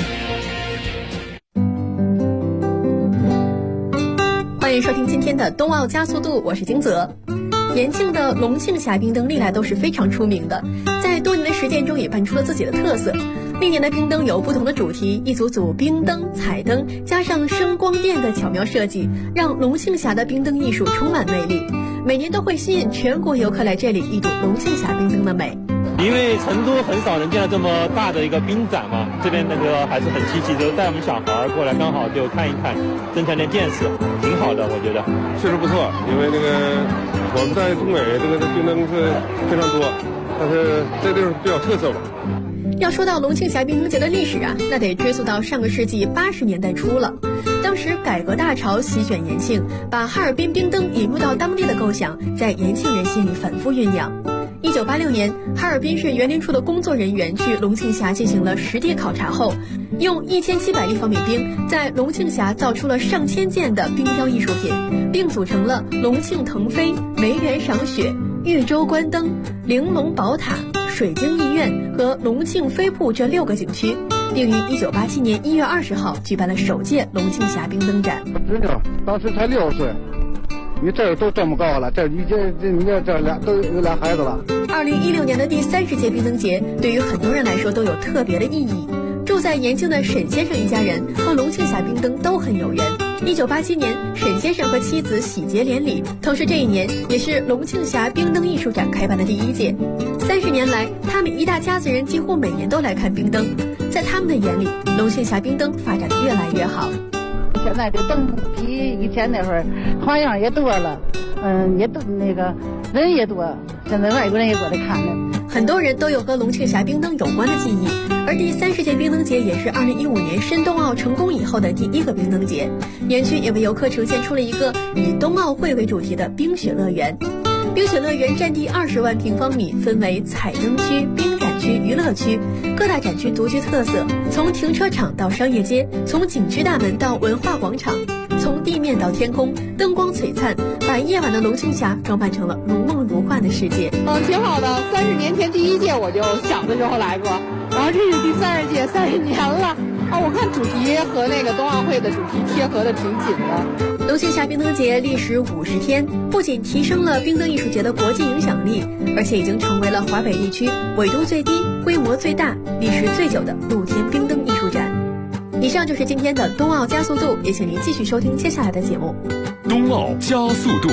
欢迎收听今天的冬奥加速度，我是金泽。延庆的龙庆峡冰灯历来都是非常出名的，在多年的实践中也扮出了自己的特色。历年的冰灯有不同的主题，一组组冰灯、彩灯加上声光电的巧妙设计，让龙庆峡的冰灯艺术充满魅力。每年都会吸引全国游客来这里一睹龙庆峡冰灯的美。 因为成都很少能见到这么大的一个冰展嘛，这边那个还是很积极，就带我们小孩过来，刚好就看一看，增强点见识，挺好的，我觉得确实不错。因为这个我们在东北这个冰灯是非常多，但是这地方比较特色吧。 要说到龙庆峡冰灯节的历史啊，那得追溯到上个世纪80年代初了。当时改革大潮席卷延庆，把哈尔滨冰灯引入到当地的构想，在延庆人心里反复酝酿。1986年，哈尔滨市园林处的工作人员去龙庆峡进行了实地考察后，用1700立方米冰在龙庆峡造出了上千件的冰雕艺术品，并组成了龙庆腾飞、梅园赏雪、豫州观灯、玲珑宝塔、水晶艺院和龙庆飞瀑这6个景区，并于1987年1月20号举办了首届龙庆峡冰灯展。 知道，当时才6岁。你这都这么高了，你这俩都有俩孩子了。 2016年的第30届冰灯节对于很多人来说都有特别的意义。住在延庆的沈先生一家人和龙庆峡冰灯都很有缘。1987年，沈先生和妻子喜结连理，同时这一年也是龙庆峡冰灯艺术展开办的第1届。30年来，他们一大家子人几乎每年都来看冰灯。在他们的眼里，龙庆峡冰灯发展得越来越好。 现在的灯比以前那会儿花样也多了，也都那个人也多，现在外国人也过来看了。 很多人都有和龙庆峡冰灯有关的记忆，而第30届冰灯节也是2015年申冬奥成功以后的第1个冰灯节。园区也为游客呈现出了一个以冬奥会为主题的冰雪乐园。冰雪乐园占地20万平方米，分为彩灯区、冰展区、娱乐区，各大展区独具特色，从停车场到商业街，从景区大门到文化广场，从地面到天空，灯光璀璨，把夜晚的龙庆峡装扮成了如梦如幻的世界。 挺好的。30年前第1届我就小的时候来过，然后这是第30届，30年了。我看主题和那个冬奥会的主题贴合的挺紧的。 龙庆峡冰灯节历时50天，不仅提升了冰灯艺术节的国际影响力，而且已经成为了华北地区纬度最低、规模最大、历时最久的露天冰灯艺术展。以上就是今天的冬奥加速度，也请您继续收听接下来的节目。 冬奥加速度。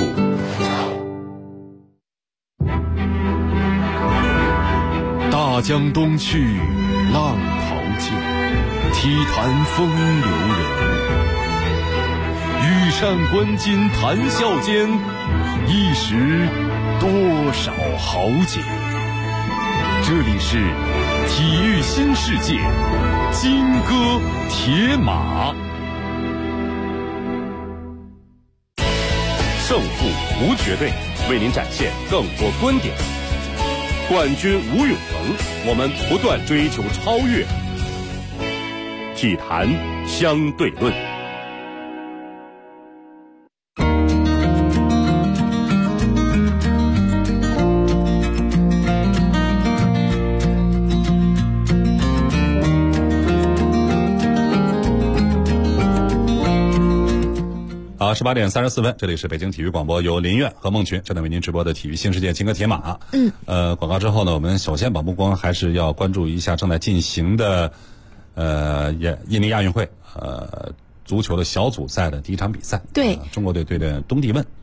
大江东去，浪淘尽，体坛风流人。羽扇纶巾谈笑间，一时多少豪杰。这里是体育新世界，金戈铁马。 胜负无绝对，为您展现更多观点。冠军无永恒，我们不断追求超越。体坛相对论。 18点34分，这里是北京体育广播，由林苑和孟群正在为您直播的体育新世界金戈铁马。广告之后呢，我们首先把目光还是要关注一下正在进行的印尼亚运会足球的小组赛的第一场比赛。 对， 中国队对阵东帝汶。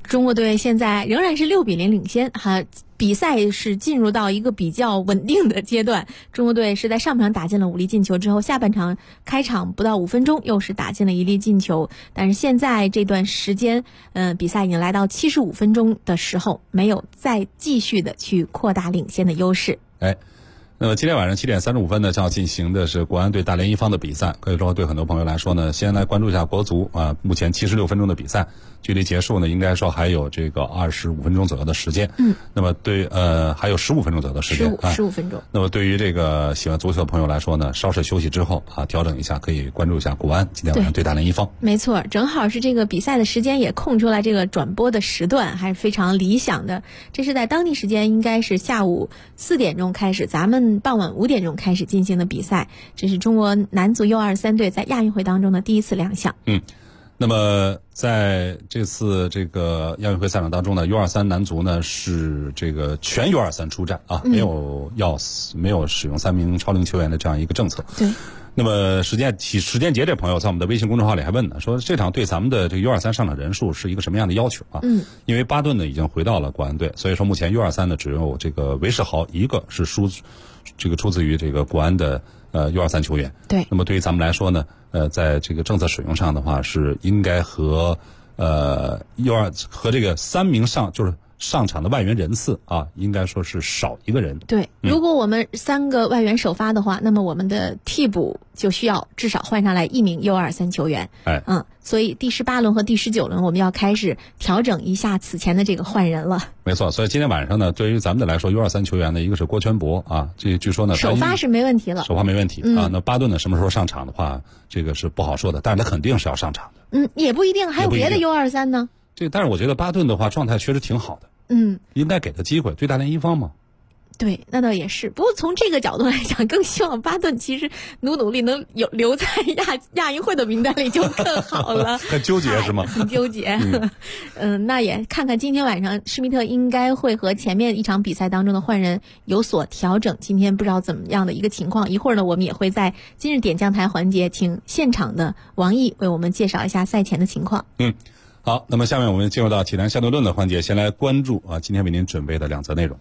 中国队现在仍然是6-0领先哈。比赛是进入到一个比较稳定的阶段，中国队是在上半场打进了5粒进球之后，下半场开场不到5分钟又是打进了1粒进球，但是现在这段时间比赛已经来到75分钟的时候，没有再继续的去扩大领先的优势。 那么今天晚上7点35分呢，将要进行的是国安对大连一方的比赛。可以说对很多朋友来说呢，先来关注一下国足啊，目前76分钟的比赛，距离结束呢，应该说还有这个25分钟左右的时间。那么对还有15分钟左右的时间 ，15分钟。 那么对于这个喜欢足球的朋友来说呢，稍事休息之后啊，调整一下，可以关注一下国安今天晚上对大连一方。 没错，正好是这个比赛的时间也空出来，这个转播的时段还是非常理想的。这是在当地时间应该是下午4点钟开始，咱们傍晚5点钟开始进行的比赛。这是中国男足U23队在亚运会当中的第一次亮相。 那么在这次这个亚运会赛场当中呢 ，U23 男足呢是这个全 U23 出战啊，没有使用3名超龄球员的这样一个政策。 对。 那么时间节这朋友在我们的微信公众号里还问呢，说这场对咱们的这个 U23 上场人数是一个什么样的要求啊？因为巴顿呢已经回到了国安队，所以说目前 U23 呢只有这个韦世豪一个是出自于这个国安的U23 球员。 对。 那么对于咱们来说呢，在这个政策使用上的话，是应该和和这个3名上场的外援人次啊，应该说是少一个人。 对，如果我们3个外援首发的话，那么我们的替补就需要至少换上来1名 U23 球员。所以第18轮和第19轮我们要开始调整一下此前的这个换人了。 没错，所以今天晚上呢，对于咱们的来说 U23 球员呢，一个是郭全博啊，这据说呢首发是没问题了， 首发没问题啊。那巴顿呢什么时候上场的话，这个是不好说的，但是他肯定是要上场的。 也不一定，还有别的 U23 呢。 但是我觉得巴顿的话状态确实挺好的。应该给他机会，对大连一方嘛。 对，那倒也是。不过从这个角度来讲，更希望巴顿其实努力能留在亚运会的名单里就更好了。 很纠结是吗？ 很纠结。那也看看今天晚上施密特应该会和前面一场比赛当中的换人有所调整。今天不知道怎么样的一个情况。一会儿呢，我们也会在今日点将台环节，请现场的王毅为我们介绍一下赛前的情况。 好，那么下面我们进入到体坛相对论的环节，先来关注今天为您准备的2则内容。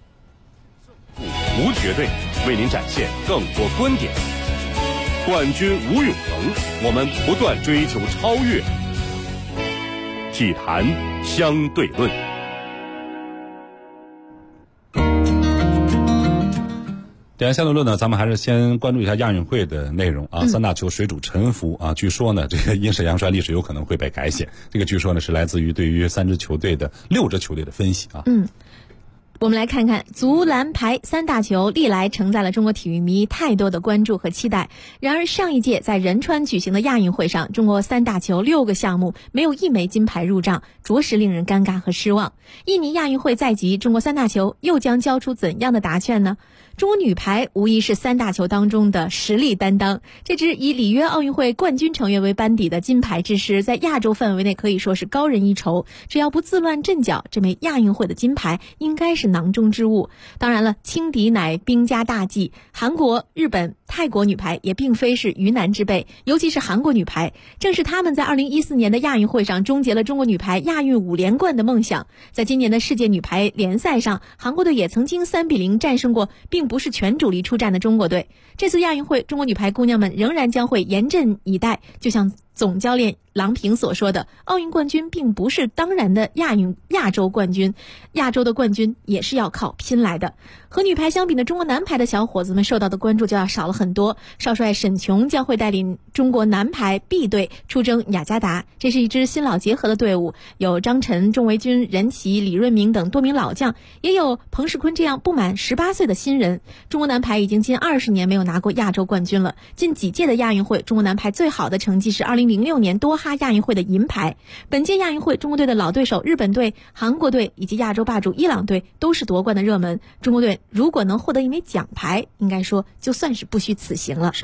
无绝对，为您展现更多观点。冠军无永恒，我们不断追求超越。体坛相对论。 体坛相对论呢，咱们还是先关注一下亚运会的内容啊。3大球水煮沉浮啊，据说呢，这个英式洋帅历史有可能会被改写。这个据说呢是来自于对于6支球队的分析啊。 我们来看看足篮排3大球历来承载了中国体育迷太多的关注和期待。然而上一届在仁川举行的亚运会上，中国3大球6个项目没有1枚金牌入账，着实令人尴尬和失望。印尼亚运会在即，中国3大球又将交出怎样的答卷呢？中国女排无疑是3大球当中的实力担当，这支以里约奥运会冠军成员为班底的金牌之师，在亚洲范围内可以说是高人一筹。只要不自乱阵脚，这枚亚运会的金牌应该是囊中之物。当然了，轻敌乃兵家大忌，韩国、日本、泰国女排也并非是鱼腩之辈，尤其是韩国女排，正是他们在2014年的亚运会上终结了中国女排亚运5连冠的梦想。在今年的世界女排联赛上，韩国队也曾经3-0战胜过并不是全主力出战的中国队。这次亚运会，中国女排姑娘们仍然将会严阵以待，就像总教练郎平所说的，奥运冠军并不是当然的亚洲冠军，亚洲的冠军也是要靠拼来的。和女排相比的中国男排的小伙子们受到的关注就要少了很多。少帅沈琼将会带领中国男排 B 队出征雅加达，这是一支新老结合的队伍，有张晨、钟维军、任琦、李润明等多名老将，也有彭世坤这样不满18岁的新人。中国男排已经近20年没有拿过亚洲冠军了，近几届的亚运会，中国男排最好的成绩是2006年多哈亚运会的银牌。本届亚运会，中国队的老对手日本队、韩国队以及亚洲霸主伊朗队都是夺冠的热门。中国队如果能获得1枚奖牌，应该说就算是不虚此行了。 是。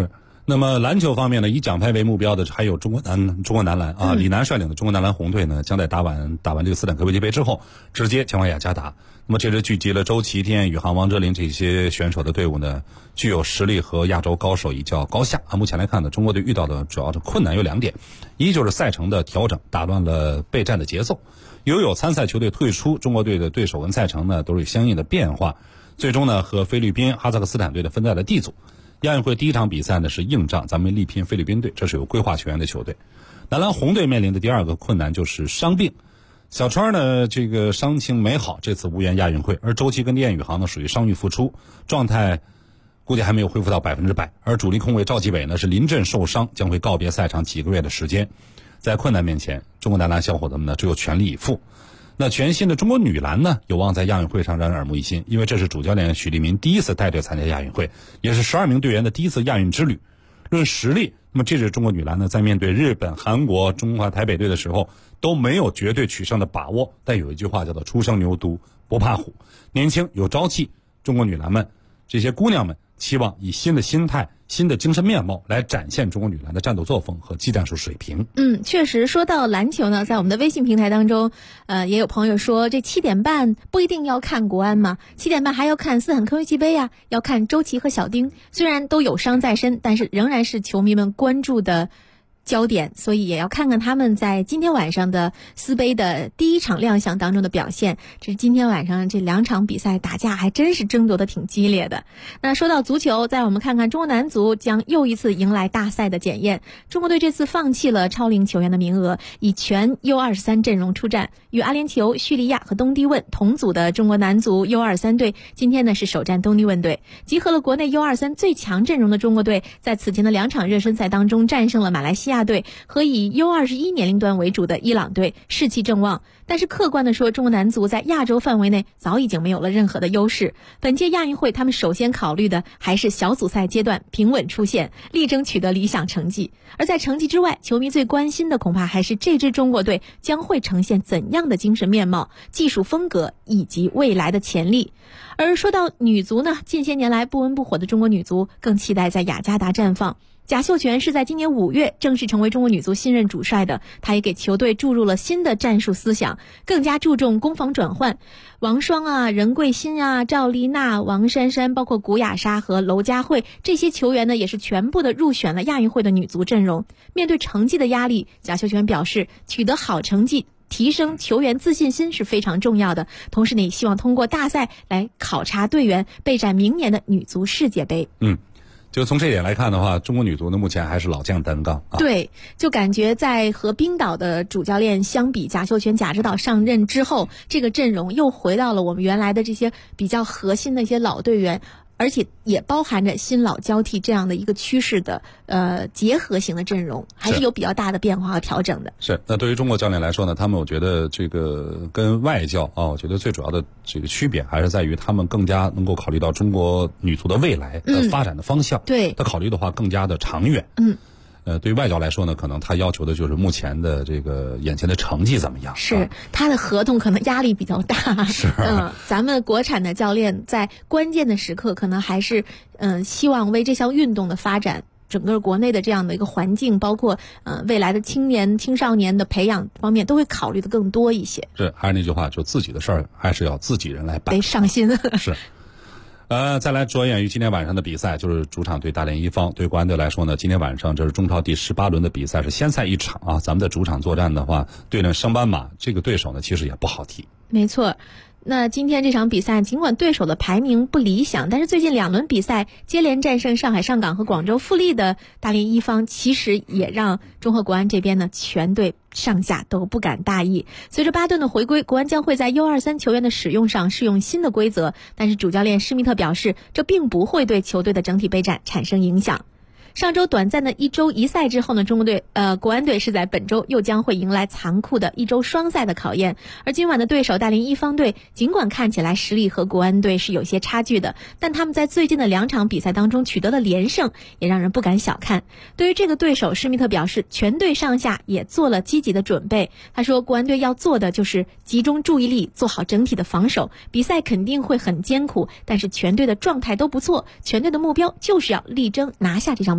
那么篮球方面呢，以奖牌为目标的还有中国男篮啊，李楠率领的中国男篮红队呢，将在打完这个斯坦科维奇杯之后，直接前往雅加达。那么这支聚集了周琦、丁彦雨航、王哲林这些选手的队伍呢，具有实力和亚洲高手一较高下啊。目前来看呢，中国队遇到的主要的困难有2点，一就是赛程的调整打乱了备战的节奏，有参赛球队退出，中国队的对手跟赛程呢都是有相应的变化，最终呢和菲律宾、哈萨克斯坦队的分在了 D 组。亚运会第一场比赛呢是硬仗，咱们力拼菲律宾队，这是有规划球员的球队。男篮红队面临的第2个困难就是伤病。小川呢，这个伤情没好，这次无缘亚运会。而周琦跟丁彦雨航呢，属于伤愈复出，状态估计还没有恢复到100%。而主力控卫赵继伟呢，是临阵受伤，将会告别赛场几个月的时间。在困难面前，中国男篮小伙子们呢，只有全力以赴。那全新的中国女篮呢，有望在亚运会上让人耳目一新，因为这是主教练许利民第一次带队参加亚运会，也是12名队员的第一次亚运之旅。论实力，那么这支中国女篮呢，在面对日本、韩国、中华台北队的时候，都没有绝对取胜的把握。但有一句话叫做初生牛犊不怕虎，年轻有朝气，中国女篮们这些姑娘们期望以新的心态、新的精神面貌来展现中国女篮的战斗作风和技战术水平。 确实说到篮球呢，在我们的微信平台当中，也有朋友说这7点半不一定要看国安嘛，7点半还要看斯坦科维奇杯呀，要看周琦和小丁，虽然都有伤在身，但是仍然是球迷们关注的焦点，所以也要看看他们在今天晚上的斯杯的第一场亮相当中的表现。这是今天晚上这2场比赛打架还真是争夺的挺激烈的。那说到足球，再我们看看中国男足将又一次迎来大赛的检验。中国队这次放弃了超龄球员的名额，以全 U23 阵容出战。与阿联酋、叙利亚和东帝汶同组的中国男足 U23 队今天呢是首战东帝汶队，集合了国内 U23 最强阵容的中国队，在此前的2场热身赛当中战胜了马来西亚队和以 U21 年龄段为主的伊朗队，士气正旺。但是客观的说，中国男足在亚洲范围内早已经没有了任何的优势。本届亚运会他们首先考虑的还是小组赛阶段平稳出线，力争取得理想成绩。而在成绩之外，球迷最关心的恐怕还是这支中国队将会呈现怎样的精神面貌、技术风格以及未来的潜力。而说到女足呢，近些年来不温不火的中国女足更期待在雅加达绽放。贾秀全是在今年5月正式成为中国女足新任主帅的，他也给球队注入了新的战术思想，更加注重攻防转换。王霜啊、任桂欣啊、赵丽娜、王珊珊，包括古雅莎和娄佳慧这些球员呢，也是全部的入选了亚运会的女足阵容。面对成绩的压力，贾秀全表示，取得好成绩提升球员自信心是非常重要的，同时呢，也希望通过大赛来考察队员，备战明年的女足世界杯。 就从这点来看的话，中国女足呢目前还是老将担纲啊。 对，就感觉在和冰岛的主教练相比，贾秀全贾指导上任之后，这个阵容又回到了我们原来的这些比较核心的一些老队员，而且也包含着新老交替这样的一个趋势的结合型的阵容，还是有比较大的变化和调整的。 是，那对于中国教练来说呢，他们我觉得这个跟外教啊，我觉得最主要的这个区别还是在于他们更加能够考虑到中国女足的未来的发展的方向。 对， 他考虑的话更加的长远。对于外教来说呢，可能他要求的就是目前的这个眼前的成绩怎么样。 是，他的合同可能压力比较大。 是， 咱们国产的教练在关键的时刻，可能还是希望为这项运动的发展，整个国内的这样的一个环境，包括未来的青年、青少年的培养方面，都会考虑的更多一些。 是，还是那句话，就自己的事儿还是要自己人来办， 得上心。 是。再来着眼于今天晚上的比赛，就是主场对大连一方。对国安队来说呢，今天晚上这是中超第18轮的比赛，是先赛一场啊。咱们在主场作战的话，对阵升班马这个对手呢，其实也不好踢。 没错。那今天这场比赛，尽管对手的排名不理想，但是最近2轮比赛接连战胜上海上港和广州富力的大连一方，其实也让中赫国安这边呢全队上下都不敢大意。随着巴顿的回归，国安将会在 U23 球员的使用上适用新的规则，但是主教练施密特表示，这并不会对球队的整体备战产生影响。上周短暂的1周1赛之后呢，国安队是在本周又将会迎来残酷的1周双赛的考验。而今晚的对手大连一方队，尽管看起来实力和国安队是有些差距的，但他们在最近的2场比赛当中取得了连胜，也让人不敢小看。对于这个对手，施密特表示，全队上下也做了积极的准备。他说，国安队要做的就是集中注意力，做好整体的防守。比赛肯定会很艰苦，但是全队的状态都不错，全队的目标就是要力争拿下这场比赛。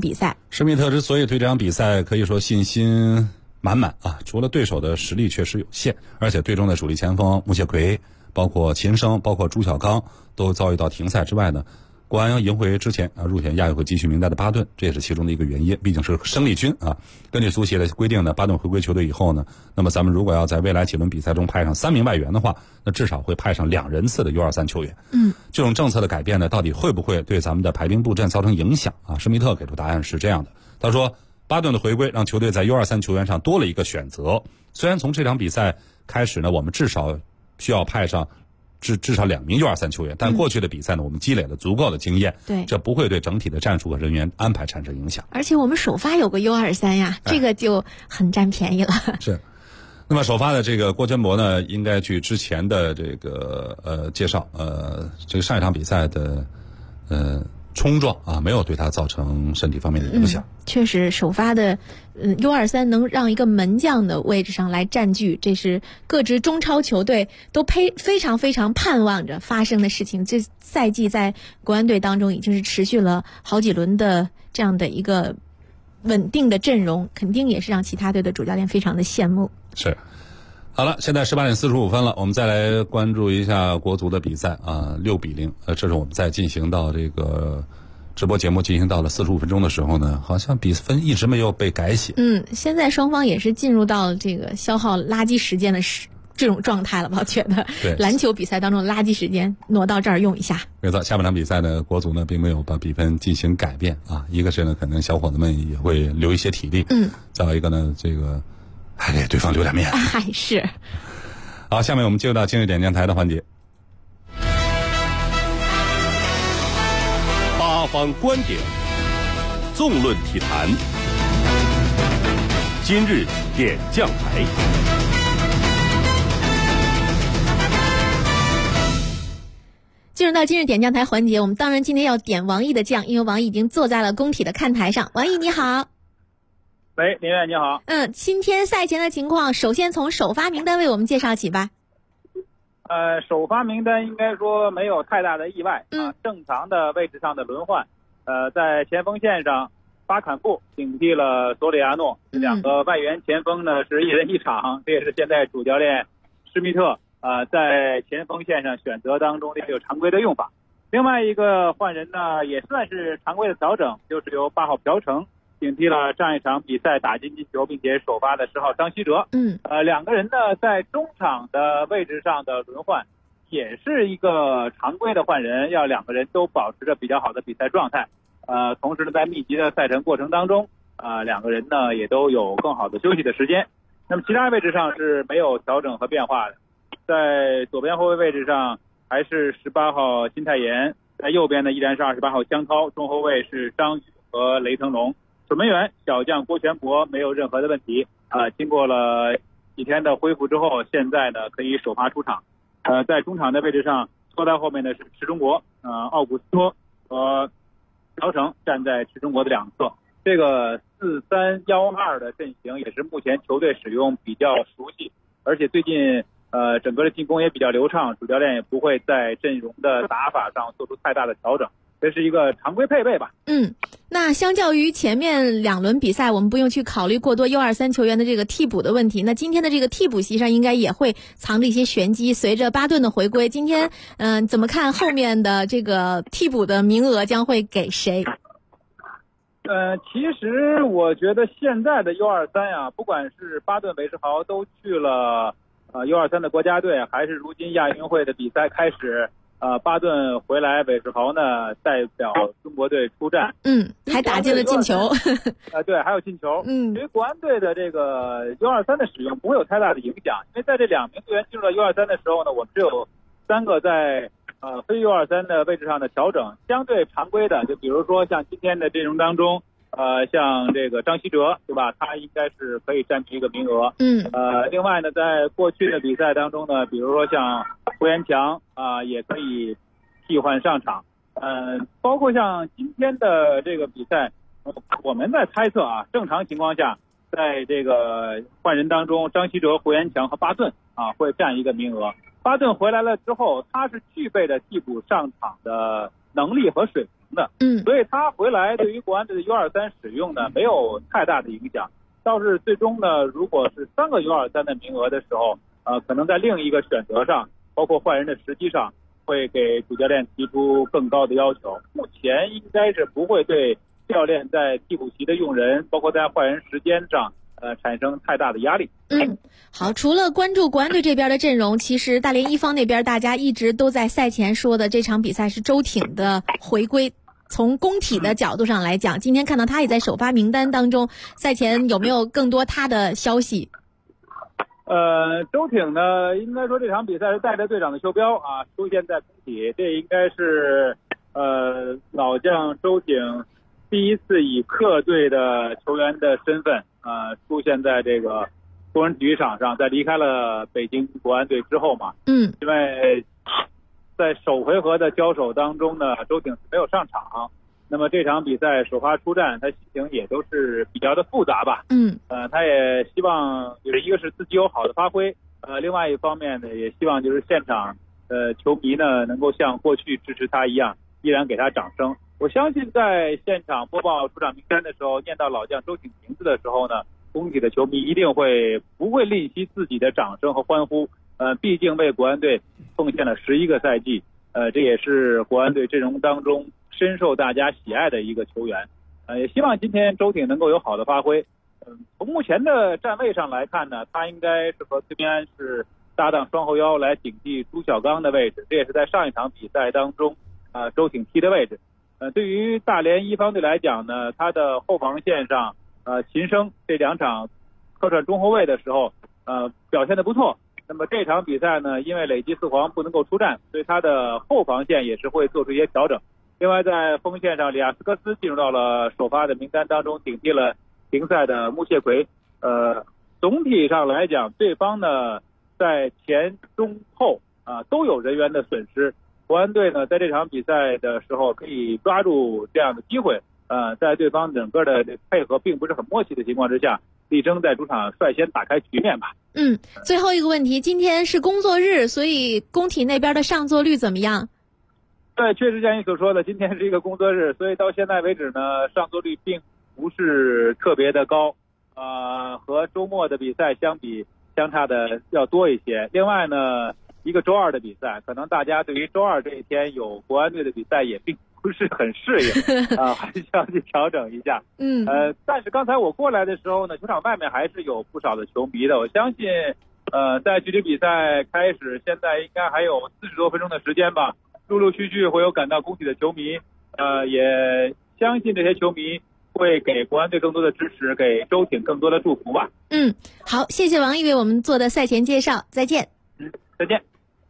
比赛。 施密特之所以对这场比赛可以说信心满满啊，除了对手的实力确实有限，而且队中的主力前锋穆谢奎、包括秦升、包括朱小刚都遭遇到停赛之外呢，国安赢回之前入选亚运会集训名单的巴顿，这也是其中的一个原因，毕竟是生力军啊。根据足协的规定呢，巴顿回归球队以后呢，那么咱们如果要在未来几轮比赛中派上3名外援的话，那至少会派上2人次的 U23 球员。这种政策的改变呢，到底会不会对咱们的排兵布阵造成影响啊？施密特给出答案是这样的，他说巴顿的回归让球队在 U23 球员上多了一个选择，虽然从这场比赛开始呢，我们至少需要派上至少2名 U23 球员，但过去的比赛呢，我们积累了足够的经验， 对， 这不会对整体的战术和人员安排产生影响。 而且我们首发有个 U23 呀，这个就很占便宜了。 是。那么首发的这个郭全博呢，应该据之前的这个介绍，这个上一场比赛的冲撞啊，没有对他造成身体方面的影响。 确实，首发的U23 能让一个门将的位置上来占据，这是各支中超球队都非常非常盼望着发生的事情。这赛季在国安队当中已经是持续了好几轮的这样的一个稳定的阵容，肯定也是让其他队的主教练非常的羡慕。 是。好了，现在18点45分了，我们再来关注一下国足的比赛啊，6-0。这是我们在进行到这个直播节目进行到了45分钟的时候呢，好像比分一直没有被改写。 现在双方也是进入到这个消耗垃圾时间的这种状态了吧？我觉得篮球比赛当中垃圾时间挪到这儿用一下。 没错，下半场比赛呢，国足呢并没有把比分进行改变啊。一个是呢，可能小伙子们也会留一些体力，再有一个呢，这个还给对方留点面。 是。 好，下面我们进入到今日点将台的环节。 八方观点，纵论体坛。今日点将台。 进入到今日点将台环节，我们当然今天要点王毅的将，因为王毅已经坐在了工体的看台上。王毅你好。 喂，林远你好。 今天赛前的情况，首先从首发名单为我们介绍起吧。 首发名单应该说没有太大的意外啊，正常的位置上的轮换。在前锋线上，巴坎布顶替了索里亚诺，两个外援前锋呢是一人一场，这也是现在主教练施密特在前锋线上选择当中这个常规的用法。另外一个换人呢也算是常规的调整，就是由8号朴成顶替了上一场比赛打进进球并且首发的10号张稀哲。两个人呢在中场的位置上的轮换也是一个常规的换人，要两个人都保持着比较好的比赛状态。同时呢在密集的赛程过程当中两个人呢也都有更好的休息的时间。那么其他位置上是没有调整和变化的，在左边后卫位置上还是18号金泰妍，在右边呢依然是28号江涛，中后卫是张宇和雷腾龙，守门员小将郭全博没有任何的问题经过了几天的恢复之后，现在呢可以首发出场。在中场的位置上，拖到后面的是池中国，奥古斯托和朴成站在池中国的两侧。这个4-3-1-2的阵型也是目前球队使用比较熟悉，而且最近整个的进攻也比较流畅，主教练也不会在阵容的打法上做出太大的调整，这是一个常规配备吧。 那相较于前面2轮比赛，我们不用去考虑过多 U23 球员的这个替补的问题，那今天的这个替补席上应该也会藏着一些玄机。随着巴顿的回归，今天怎么看后面的这个替补的名额将会给谁？ 其实我觉得现在的 U23 呀，不管是巴顿、韦世豪都去了U23 的国家队，还是如今亚运会的比赛开始巴顿回来，韦世豪呢代表中国队出战， 还打进了进球。 对，还有进球。对于国安队的这个 U23 的使用不会有太大的影响，因为在这2名队员进入到 U23 的时候呢，我们只有3个在非 U23 的位置上的调整，相对常规的，就比如说像今天的阵容当中，像这个张稀哲，对吧？他应该是可以占据一个名额。另外呢，在过去的比赛当中呢，比如说像胡延强也可以替换上场。包括像今天的这个比赛，我们在猜测正常情况下，在这个换人当中，张稀哲、胡延强和巴顿会占一个名额。巴顿回来了之后，他是具备的替补上场的能力和水平的。所以他回来对于国安队的 U23 使用呢没有太大的影响。倒是最终呢，如果是3个 U23 的名额的时候，可能在另一个选择上，包括换人的时机上，会给主教练提出更高的要求。目前应该是不会对教练在替补席的用人，包括在换人时间上，产生太大的压力。 好，除了关注国安队这边的阵容，其实大连一方那边大家一直都在赛前说的这场比赛是周挺的回归。从工体的角度上来讲，今天看到他也在首发名单当中，赛前有没有更多他的消息？ 周挺呢，应该说这场比赛是带着队长的袖标啊出现在工体，这应该是老将周挺第一次以客队的球员的身份出现在这个工人体育场上，在离开了北京国安队之后嘛。因为在首回合的交手当中呢，周挺是没有上场。那么这场比赛首发出战，他心情也都是比较的复杂吧。他也希望就是一个是自己有好的发挥，另外一方面呢，也希望就是现场球迷呢能够像过去支持他一样，依然给他掌声。我相信在现场播报出场名单的时候，念到老将周挺名字的时候呢，工体的球迷一定不会吝惜自己的掌声和欢呼。毕竟为国安队奉献了11个赛季，这也是国安队阵容当中深受大家喜爱的一个球员。也希望今天周挺能够有好的发挥。从目前的站位上来看呢，他应该是和崔明安是搭档双后腰来顶替朱小刚的位置，这也是在上一场比赛当中周挺踢的位置。对于大连一方队来讲呢，他的后防线上秦升这2场客串中后卫的时候表现得不错。那么这场比赛呢，因为累积4黄不能够出战，所以他的后防线也是会做出一些调整。另外在锋线上，里亚斯科斯进入到了首发的名单当中，顶替了停赛的穆谢奎。总体上来讲，对方呢在前中后都有人员的损失。国安队呢在这场比赛的时候可以抓住这样的机会，在对方整个的配合并不是很默契的情况之下，力争在主场率先打开局面吧。 最后一个问题，今天是工作日，所以工体那边的上座率怎么样？ 对，确实像你所说的，今天是一个工作日，所以到现在为止呢，上座率并不是特别的高，和周末的比赛相比，相差的要多一些。另外呢，一个周二的比赛，可能大家对于周二这一天有国安队的比赛也并不是很适应还需要去调整一下。但是刚才我过来的时候呢，球场外面还是有不少的球迷的。我相信在距离比赛开始现在应该还有40多分钟的时间吧，陆陆续续会有赶到工体的球迷，也相信这些球迷会给国安队更多的支持，给周挺更多的祝福吧。 好，谢谢王毅为我们做的赛前介绍，再见。 再见。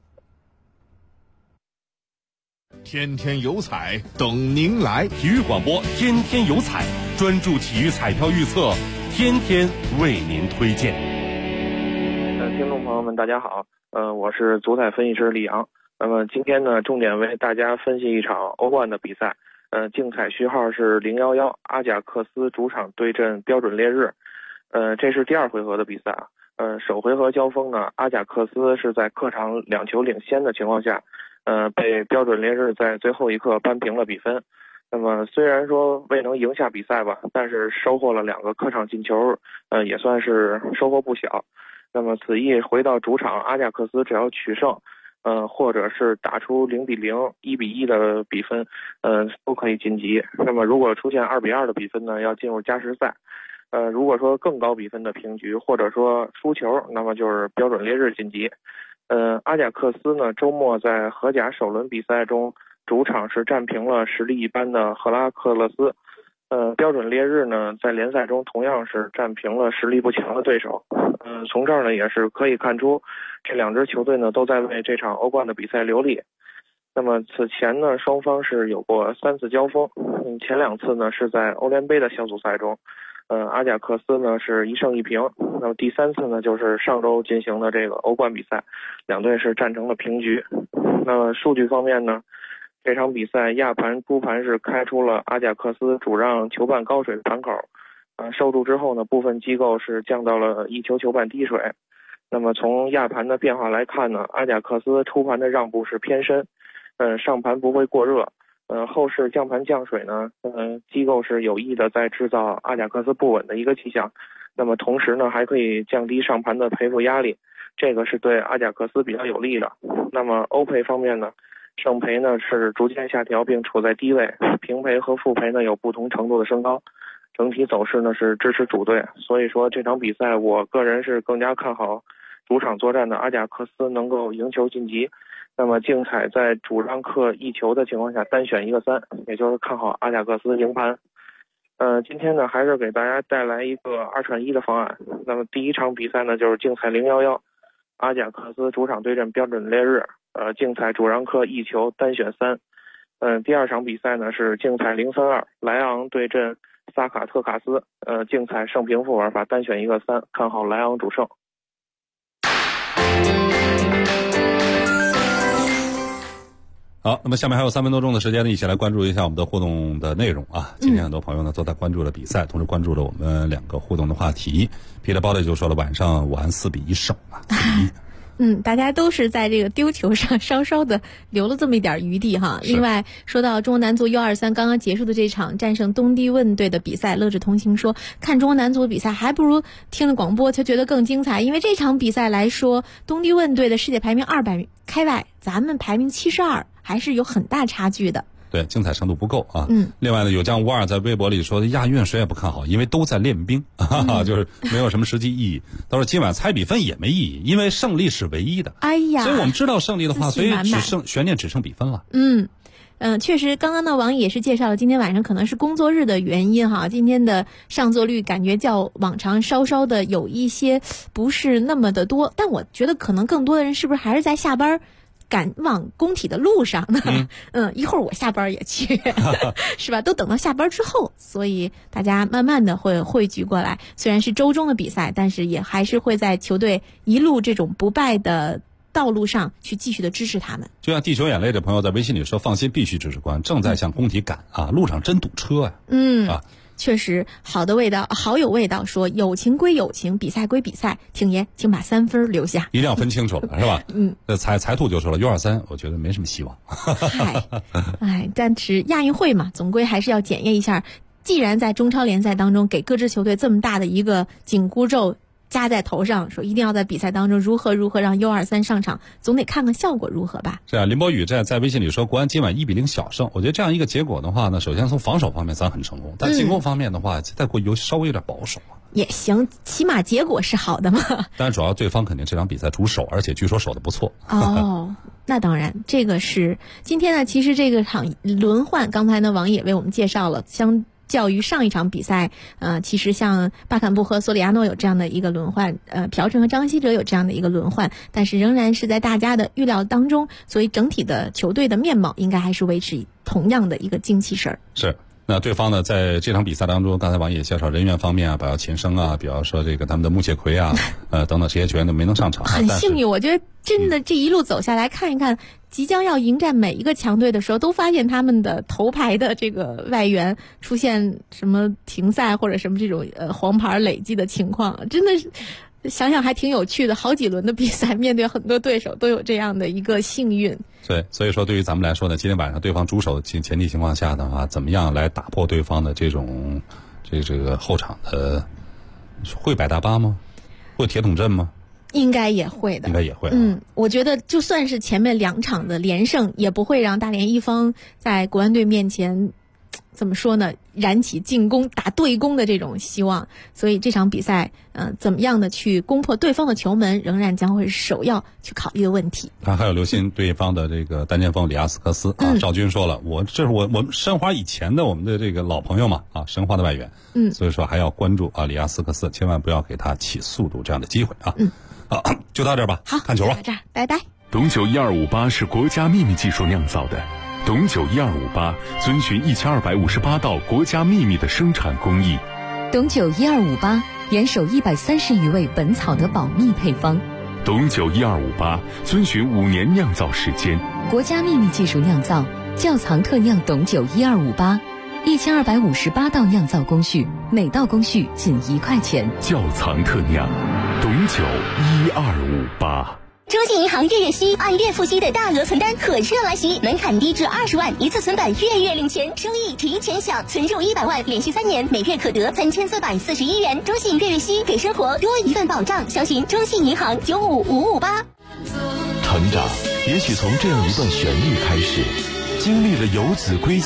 天天有彩等您来， 体育广播天天有彩，专注体育彩票预测，天天为您推荐。 听众朋友们大家好，我是足彩分析师李阳。那么今天呢，重点为大家分析一场欧冠的比赛。竞彩序号是011，阿贾克斯主场对阵标准烈日。这是第2回合的比赛。首回合交锋呢，阿贾克斯是在客场2球领先的情况下，被标准烈日在最后一刻扳平了比分。那么虽然说未能赢下比赛吧，但是收获了2个客场进球，也算是收获不小。那么此役回到主场，阿贾克斯只要取胜，或者是打出0-0、1-1的比分，都可以晋级。那么如果出现2-2的比分呢，要进入加时赛。如果说更高比分的平局，或者说输球，那么就是标准烈日晋级。阿贾克斯呢，周末在荷甲首轮比赛中，主场是战平了实力一般的赫拉克勒斯。标准烈日呢，在联赛中同样是战平了实力不强的对手。从这儿呢，也是可以看出，这2支球队呢都在为这场欧冠的比赛流力。那么此前呢，双方是有过3次交锋，前2次呢是在欧联杯的小组赛中。阿贾克斯呢是1胜1平，那么第3次呢就是上周进行的这个欧冠比赛，2队是战成了平局。那么数据方面呢，这场比赛亚盘朱盘是开出了阿贾克斯主让球半高水盘口，受注之后呢，部分机构是降到了1球球半低水。那么从亚盘的变化来看呢，阿贾克斯出盘的让步是偏深，上盘不会过热， 后市降盘降水呢，机构是有意的在制造阿贾克斯不稳的一个迹象，那么同时呢，还可以降低上盘的赔付压力，这个是对阿贾克斯比较有利的。那么欧赔方面呢，胜赔呢是逐渐下调并处在低位，平赔和负赔呢有不同程度的升高，整体走势呢是支持主队，所以说这场比赛我个人是更加看好主场作战的阿贾克斯能够赢球晋级。那么竞彩在主让客1球的情况下单选一个3，也就是看好阿贾克斯赢盘。今天呢还是给大家带来一个2串1的方案。那么第一场比赛呢就是竞彩011，阿贾克斯主场对阵标准烈日，竞彩主让客1球单选3。第二场比赛呢是竞彩032，莱昂对阵萨卡特卡斯，竞彩胜平负玩法单选一个3，看好莱昂主胜。 好，那么下面还有3分多钟的时间呢，一起来关注一下我们的互动的内容啊。今天很多朋友呢都在关注了比赛，同时关注了我们2个互动的话题。皮特包的就说了，晚上武汉4-1胜啊，4-1。 大家都是在这个丢球上稍稍的留了这么一点余地哈。另外，说到中国男足 U23 刚刚结束的这场战胜东帝汶队的比赛，乐至同行说，看中国男足的比赛还不如听了广播就觉得更精彩，因为这场比赛来说，东帝汶队的世界排名200开外，咱们排名72，还是有很大差距的。 对，精彩程度不够啊。另外呢，有将无二在微博里说，亚运谁也不看好，因为都在练兵，就是没有什么实际意义。他说今晚猜比分也没意义，因为胜利是唯一的。 哎呀， 所以我们知道胜利的话，所以悬念只剩比分了。 确实，刚刚的网友也是介绍了，今天晚上可能是工作日的原因哈，今天的上座率感觉较往常稍稍的有一些不是那么的多，但我觉得可能更多的人是不是还是在下班赶往工体的路上呢？一会儿我下班也去，是吧？都等到下班之后，所以大家慢慢的会汇聚过来。虽然是周中的比赛，但是也还是会在球队一路这种不败的道路上去继续的支持他们。 就像地球眼泪这朋友在微信里说，放心，必须支持官，正在向工体赶啊，路上真堵车呀。 确实好的味道，好有味道。说友情归友情，比赛归比赛，挺爷请把3分留下， 一定要分清楚了，是吧？财兔就说了 U23 我觉得没什么希望。 但是亚运会嘛，总归还是要检验一下，既然在中超联赛当中给各支球队这么大的一个紧箍咒加在头上，说一定要在比赛当中如何让 U23 上场，总得看看效果如何吧。 是啊，林博宇在微信里说，国安今晚1-0小胜。我觉得这样一个结果的话呢，首先从防守方面咱很成功，但进攻方面的话，再过稍微有点保守也行，起码结果是好的嘛。 但主要对方肯定这场比赛主守，而且据说守得不错。 那当然，这个是今天呢，其实这个场轮换，刚才呢王也为我们介绍了，相较于上一场比赛，其实像巴坎布和索里亚诺有这样的一个轮换，朴成和张稀哲有这样的一个轮换，但是仍然是在大家的预料当中，所以整体的球队的面貌应该还是维持同样的一个精气神儿。 是。那对方呢，在这场比赛当中，刚才王也介绍人员方面啊，比如秦升啊，比如说这个他们的穆谢奎啊，等等这些球员都没能上场。 很幸运，我觉得真的这一路走下来，看一看即将要迎战每一个强队的时候，都发现他们的头牌的这个外援出现什么停赛或者什么这种黄牌累积的情况，真的是。想想还挺有趣的，好几轮的比赛，面对很多对手都有这样的一个幸运。 对，所以说对于咱们来说呢，今天晚上对方主守前提情况下的话，怎么样来打破对方的这种这个后场的，会摆大巴吗？会铁桶阵吗？ 应该也会的， 应该也会。 我觉得就算是前面2场的连胜，也不会让大连一方在国安队面前。怎么说呢？燃起进攻、打对攻的这种希望，所以这场比赛，怎么样的去攻破对方的球门，仍然将会是首要去考虑的问题。 还有留心对方的这个单前锋里亚斯科斯啊，赵军说了，这是我们申花以前的我们的这个老朋友嘛啊，申花的外援，所以说还要关注啊里亚斯科斯，千万不要给他起速度这样的机会啊。好，就到这儿吧。 好， 看球吧。 到这儿，拜拜。 董酒1258是国家秘密技术酿造的。董酒1258遵循1258道国家秘密的生产工艺。 董酒1258严守130余味本草的保密配方。 董酒1258遵循5年酿造时间。 国家秘密技术酿造，窖藏特酿董酒1258，1258道酿造工序，每道工序仅1块钱。 窖藏特酿，董酒1258。 中信银行月月息按月付息的大额存单可设来袭，门槛低至20万，一次存本月月领钱，收益提前享，存入100万，连续3年，每月可得3441元。中信月月息，给生活多一份保障。详询中信银行95558。 成长也许从这样一段旋律开始，经历了游子归家